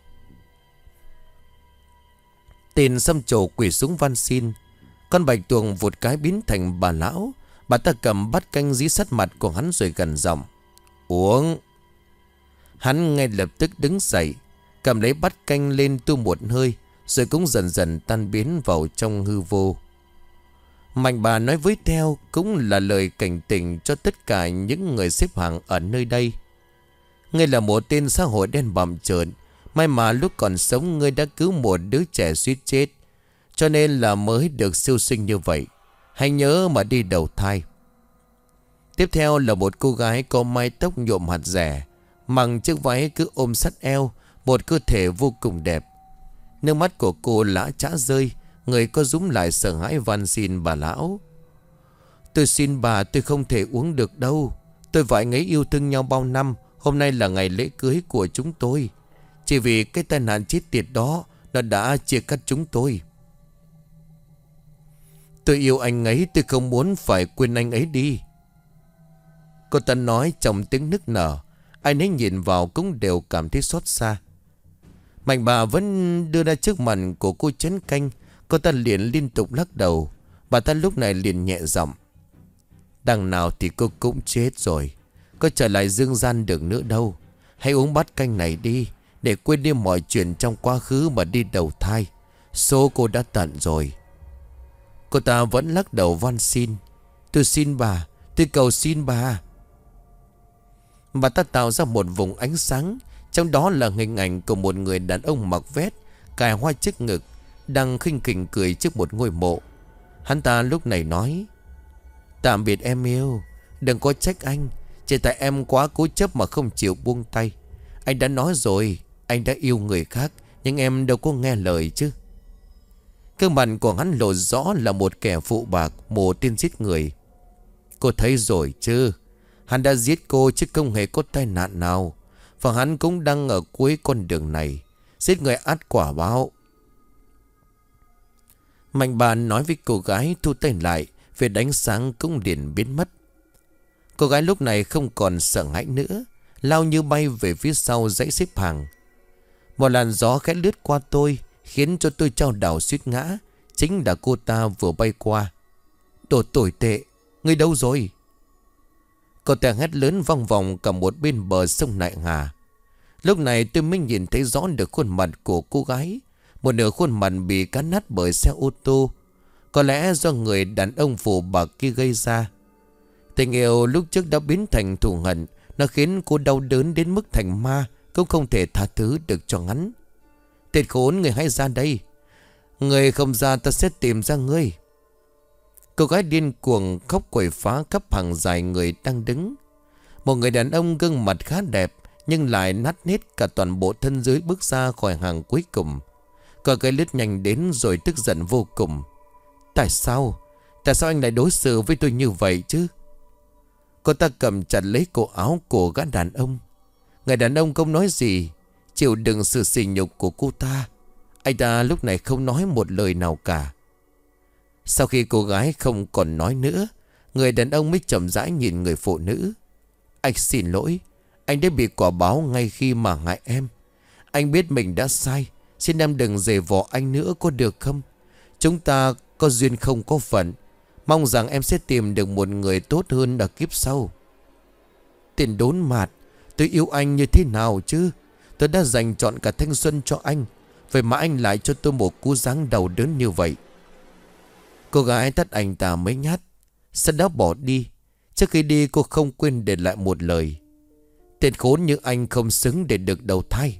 Tên xăm trổ quỳ xuống van xin. Con bạch tuộc vụt cái biến thành bà lão. Bà ta cầm bát canh dí sát mặt của hắn rồi gần giọng: Uống. Hắn ngay lập tức đứng dậy, cầm lấy bát canh lên tu một hơi, rồi cũng dần dần tan biến vào trong hư vô. Mạnh bà nói với theo cũng là lời cảnh tỉnh cho tất cả những người xếp hàng ở nơi đây. Ngươi là một tên xã hội đen bặm trợn. May mà lúc còn sống ngươi đã cứu một đứa trẻ suýt chết, cho nên là mới được siêu sinh như vậy. Hãy nhớ mà đi đầu thai. Tiếp theo là một cô gái có mái tóc nhuộm hạt rẻ, mặc chiếc váy cứ ôm sát eo, một cơ thể vô cùng đẹp. Nước mắt của cô lã chã rơi, người có rúm lại sợ hãi van xin bà lão. Tôi xin bà, tôi không thể uống được đâu. Tôi và anh ấy yêu thương nhau bao năm. Hôm nay là ngày lễ cưới của chúng tôi. Chỉ vì cái tai nạn chết tiệt đó, nó đã chia cắt chúng tôi. Tôi yêu anh ấy, tôi không muốn phải quên anh ấy đi. Cô ta nói trong tiếng nức nở. Ai nấy nhìn vào cũng đều cảm thấy xót xa. Mạnh bà vẫn đưa ra trước mặt của cô chén canh. Cô ta liền liên tục lắc đầu. Bà ta lúc này liền nhẹ giọng: đằng nào thì cô cũng chết rồi, có trở lại dương gian được nữa đâu. Hãy uống bát canh này đi, để quên đi mọi chuyện trong quá khứ mà đi đầu thai. Số cô đã tận rồi. Cô ta vẫn lắc đầu van xin: tôi xin bà, tôi cầu xin bà. Bà ta tạo ra một vùng ánh sáng, trong đó là hình ảnh của một người đàn ông mặc vest, cài hoa trước ngực, đang khinh khỉnh cười trước một ngôi mộ. Hắn ta lúc này nói: tạm biệt em yêu, đừng có trách anh, chỉ tại em quá cố chấp mà không chịu buông tay. Anh đã nói rồi, anh đã yêu người khác, nhưng em đâu có nghe lời chứ. Cơ mặt của hắn lộ rõ là một kẻ phụ bạc, một tên giết người. Cô thấy rồi chứ, hắn đã giết cô chứ không hề có tai nạn nào. Và hắn cũng đang ở cuối con đường này. Giết người ắt quả báo. Mạnh bà nói với cô gái thu tay lại, về đánh sáng cũng liền biến mất. Cô gái lúc này không còn sợ hãi nữa, lao như bay về phía sau dãy xếp hàng. Một làn gió khẽ lướt qua tôi, khiến cho tôi chao đảo suýt ngã. Chính là cô ta vừa bay qua. Đồ tồi tệ, ngươi đâu rồi? Cô ta hét lớn vang vọng cả một bên bờ sông Nại Hà. Lúc này tôi mới nhìn thấy rõ được khuôn mặt của cô gái. Một nửa khuôn mặt bị cán nát bởi xe ô tô, có lẽ do người đàn ông phụ bạc kia gây ra. Tình yêu lúc trước đã biến thành thù hận. Nó khiến cô đau đớn đến mức thành ma, cũng không thể tha thứ được cho hắn. Tên khốn, người hãy ra đây. Người không ra ta sẽ tìm ra ngươi. Cô gái điên cuồng khóc quẩy phá khắp hàng dài người đang đứng. Một người đàn ông gương mặt khá đẹp, nhưng lại nát nết cả toàn bộ thân dưới bước ra khỏi hàng cuối cùng. Cô gái lướt nhanh đến rồi tức giận vô cùng. Tại sao? Tại sao anh lại đối xử với tôi như vậy chứ? Cô ta cầm chặt lấy cổ áo của gã đàn ông. Người đàn ông không nói gì, chịu đựng sự sỉ nhục của cô ta. Anh ta lúc này không nói một lời nào cả. Sau khi cô gái không còn nói nữa, người đàn ông mới chậm rãi nhìn người phụ nữ. Anh xin lỗi, anh đã bị quả báo ngay khi mà hại em. Anh biết mình đã sai, xin em đừng giày vò anh nữa có được không? Chúng ta có duyên không có phận. Mong rằng em sẽ tìm được một người tốt hơn ở kiếp sau. Tiền đốn mạt, tôi yêu anh như thế nào chứ? Tôi đã dành trọn cả thanh xuân cho anh, vậy mà anh lại cho tôi một cú giáng đầu đớn như vậy. Cô gái tát anh ta mấy nhát, sau đó bỏ đi. Trước khi đi cô không quên để lại một lời: tên khốn như anh không xứng để được đầu thai.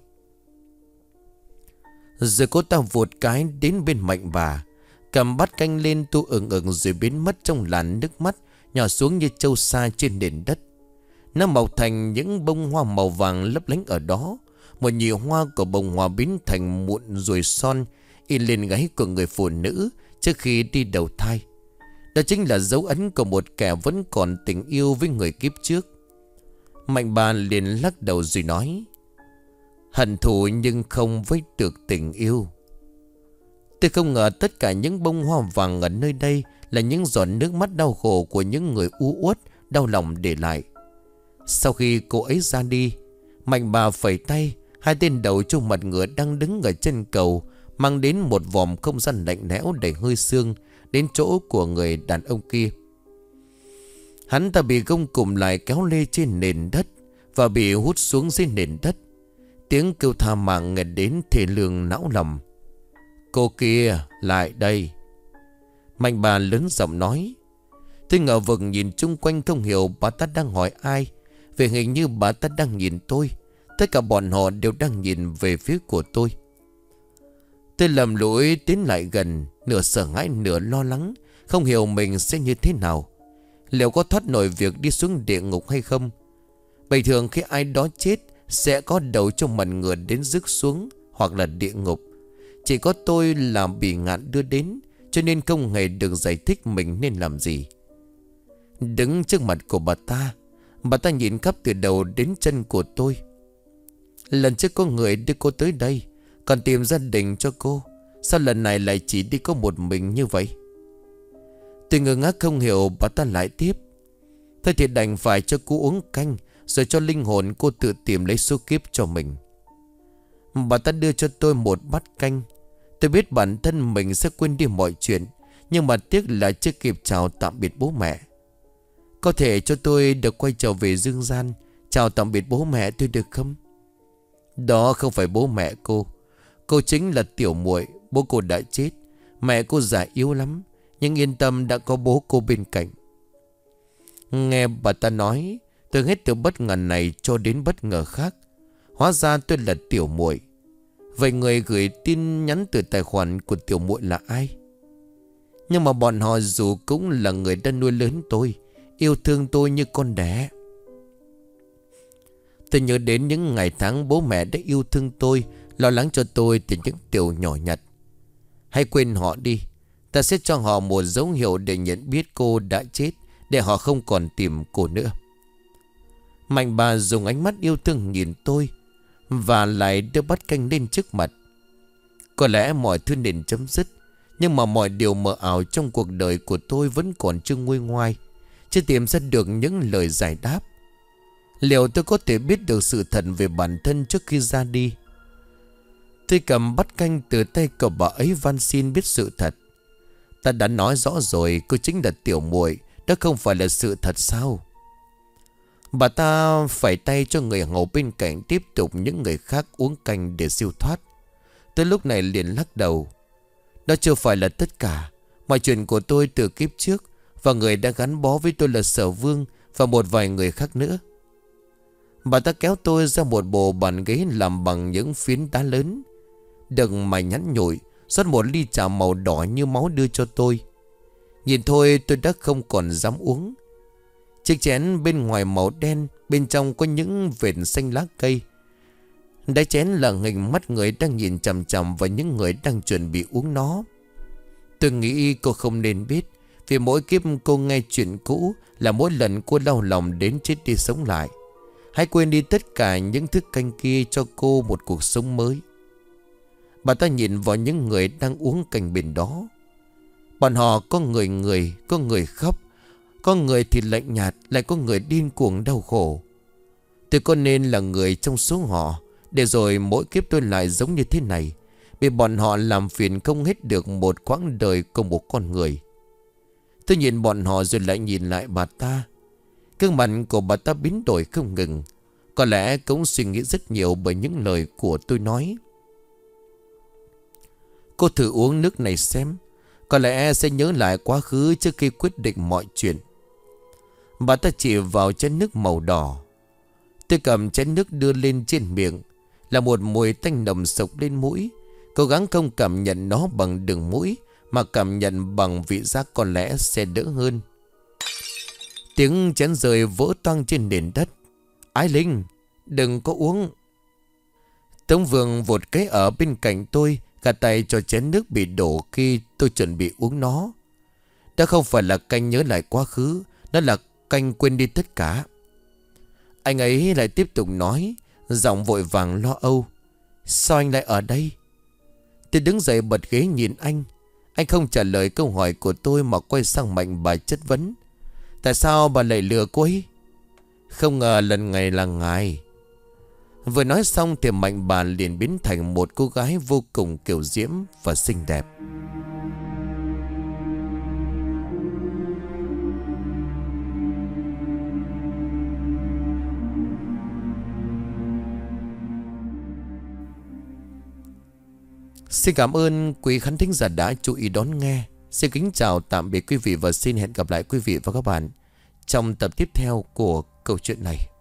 Rồi cô ta vụt cái đến bên Mạnh bà, cầm bát canh lên tu ửng ửng rồi biến mất trong làn nước mắt nhỏ xuống như châu sa trên nền đất. Nó mọc thành những bông hoa màu vàng lấp lánh ở đó. Một nhị hoa của bông hoa biến thành mụn ruồi son in lên gáy của người phụ nữ trước khi đi đầu thai. Đó chính là dấu ấn của một kẻ vẫn còn tình yêu với người kiếp trước. Mạnh bà liền lắc đầu rồi nói: hận thù nhưng không với được tình yêu. Tôi không ngờ tất cả những bông hoa vàng ở nơi đây là những giọt nước mắt đau khổ của những người u uất, đau lòng để lại. Sau khi cô ấy ra đi, Mạnh bà phẩy tay. Hai tên đầu trâu mặt ngựa đang đứng ở chân cầu mang đến một vòm không gian lạnh lẽo đầy hơi sương đến chỗ của người đàn ông kia. Hắn ta bị gông cùm lại kéo lê trên nền đất và bị hút xuống dưới nền đất. Tiếng kêu tha mạng nghe đến thê lương não lòng. Cô kia, lại đây. Mạnh bà lớn giọng nói. Tôi ngờ vực nhìn chung quanh không hiểu bà ta đang hỏi ai. Vì hình như bà ta đang nhìn tôi. Tất cả bọn họ đều đang nhìn về phía của tôi. Tôi lầm lũi tiến lại gần, nửa sợ hãi nửa lo lắng, không hiểu mình sẽ như thế nào. Liệu có thoát nổi việc đi xuống địa ngục hay không? Bình thường khi ai đó chết sẽ có đầu trong mặt ngựa đến rước xuống, hoặc là địa ngục. Chỉ có tôi là bị ngạn đưa đến, cho nên không hề được giải thích mình nên làm gì. Đứng trước mặt của bà ta, bà ta nhìn khắp từ đầu đến chân của tôi. Lần trước có người đưa cô tới đây, còn tìm gia đình cho cô. Sao lần này lại chỉ đi có một mình như vậy? Tôi ngơ ngác không hiểu, bà ta lại tiếp. Thôi thì đành phải cho cô uống canh, rồi cho linh hồn cô tự tìm lấy số kiếp cho mình. Bà ta đưa cho tôi một bát canh. Tôi biết bản thân mình sẽ quên đi mọi chuyện, nhưng mà tiếc là chưa kịp chào tạm biệt bố mẹ. Có thể cho tôi được quay trở về dương gian, chào tạm biệt bố mẹ tôi được không? Đó không phải bố mẹ cô. Cô chính là tiểu muội. Bố cô đã chết. Mẹ cô già yếu lắm, nhưng yên tâm, đã có bố cô bên cạnh. Nghe bà ta nói, tôi hết từ bất ngờ này cho đến bất ngờ khác. Hóa ra tôi là tiểu muội. Vậy người gửi tin nhắn từ tài khoản của tiểu muội là ai? Nhưng mà bọn họ dù cũng là người đã nuôi lớn tôi, yêu thương tôi như con đẻ. Tôi nhớ đến những ngày tháng bố mẹ đã yêu thương tôi, lo lắng cho tôi từ những điều nhỏ nhặt. Hãy quên họ đi. Ta sẽ cho họ một dấu hiệu để nhận biết cô đã chết, để họ không còn tìm cô nữa. Mạnh bà dùng ánh mắt yêu thương nhìn tôi, và lại đưa bát canh lên trước mặt. Có lẽ mọi thứ nên chấm dứt, nhưng mà mọi điều mờ ảo trong cuộc đời của tôi vẫn còn chưa nguôi ngoai, chưa tìm ra được những lời giải đáp. Liệu tôi có thể biết được sự thật về bản thân trước khi ra đi? Tôi cầm bát canh từ tay cậu bà ấy van xin biết sự thật. Ta đã nói rõ rồi, cô chính là tiểu muội, đó không phải là sự thật sao? Bà ta phải tay cho người hầu bên cạnh tiếp tục những người khác uống canh để siêu thoát. Tới lúc này liền lắc đầu. Đó chưa phải là tất cả. Mọi chuyện của tôi từ kiếp trước, và người đã gắn bó với tôi là Sở Vương và một vài người khác nữa. Bà ta kéo tôi ra một bộ bàn ghế làm bằng những phiến đá lớn, đựng mài nhắn nhủi, rót một ly trà màu đỏ như máu đưa cho tôi. Nhìn thôi tôi đã không còn dám uống. Chiếc chén bên ngoài màu đen, bên trong có những vệt xanh lá cây. Đáy chén là hình mắt người đang nhìn chằm chằm vào những người đang chuẩn bị uống nó. Tôi nghĩ cô không nên biết, vì mỗi kiếp cô nghe chuyện cũ là mỗi lần cô đau lòng đến chết đi sống lại. Hãy quên đi tất cả những thức canh kia, cho cô một cuộc sống mới. Bà ta nhìn vào những người đang uống canh bên đó. Bọn họ có người người, có người khóc, có người thì lạnh nhạt, lại có người điên cuồng đau khổ. Tôi có nên là người trong số họ, để rồi mỗi kiếp tôi lại giống như thế này, bị bọn họ làm phiền không hết được một quãng đời của một con người. Tôi nhìn bọn họ rồi lại nhìn lại bà ta. Gương mặt của bà ta biến đổi không ngừng. Có lẽ cũng suy nghĩ rất nhiều bởi những lời của tôi nói. Cô thử uống nước này xem, có lẽ sẽ nhớ lại quá khứ trước khi quyết định mọi chuyện. Bà ta chỉ vào chén nước màu đỏ. Tôi cầm chén nước đưa lên trên miệng, là một mùi tanh nồng sộc lên mũi. Cố gắng không cảm nhận nó bằng đường mũi, mà cảm nhận bằng vị giác có lẽ sẽ đỡ hơn. Tiếng chén rơi vỡ toang trên nền đất. Ái Linh, đừng có uống. Tống Vương vụt cái ở bên cạnh tôi, gạt tay cho chén nước bị đổ khi tôi chuẩn bị uống nó. Đó không phải là canh nhớ lại quá khứ, nó là canh quên đi tất cả. Anh ấy lại tiếp tục nói, giọng vội vàng lo âu. Sao anh lại ở đây? Tôi đứng dậy bật ghế nhìn anh. Anh không trả lời câu hỏi của tôi mà quay sang Mạnh bà chất vấn. Tại sao bà lại lừa cô ấy? Không ngờ lần này là ngài. Vừa nói xong thì Mạnh bà liền biến thành một cô gái vô cùng kiều diễm và xinh đẹp. Xin cảm ơn quý khán thính giả đã chú ý đón nghe. Xin kính chào tạm biệt quý vị và xin hẹn gặp lại quý vị và các bạn trong tập tiếp theo của câu chuyện này.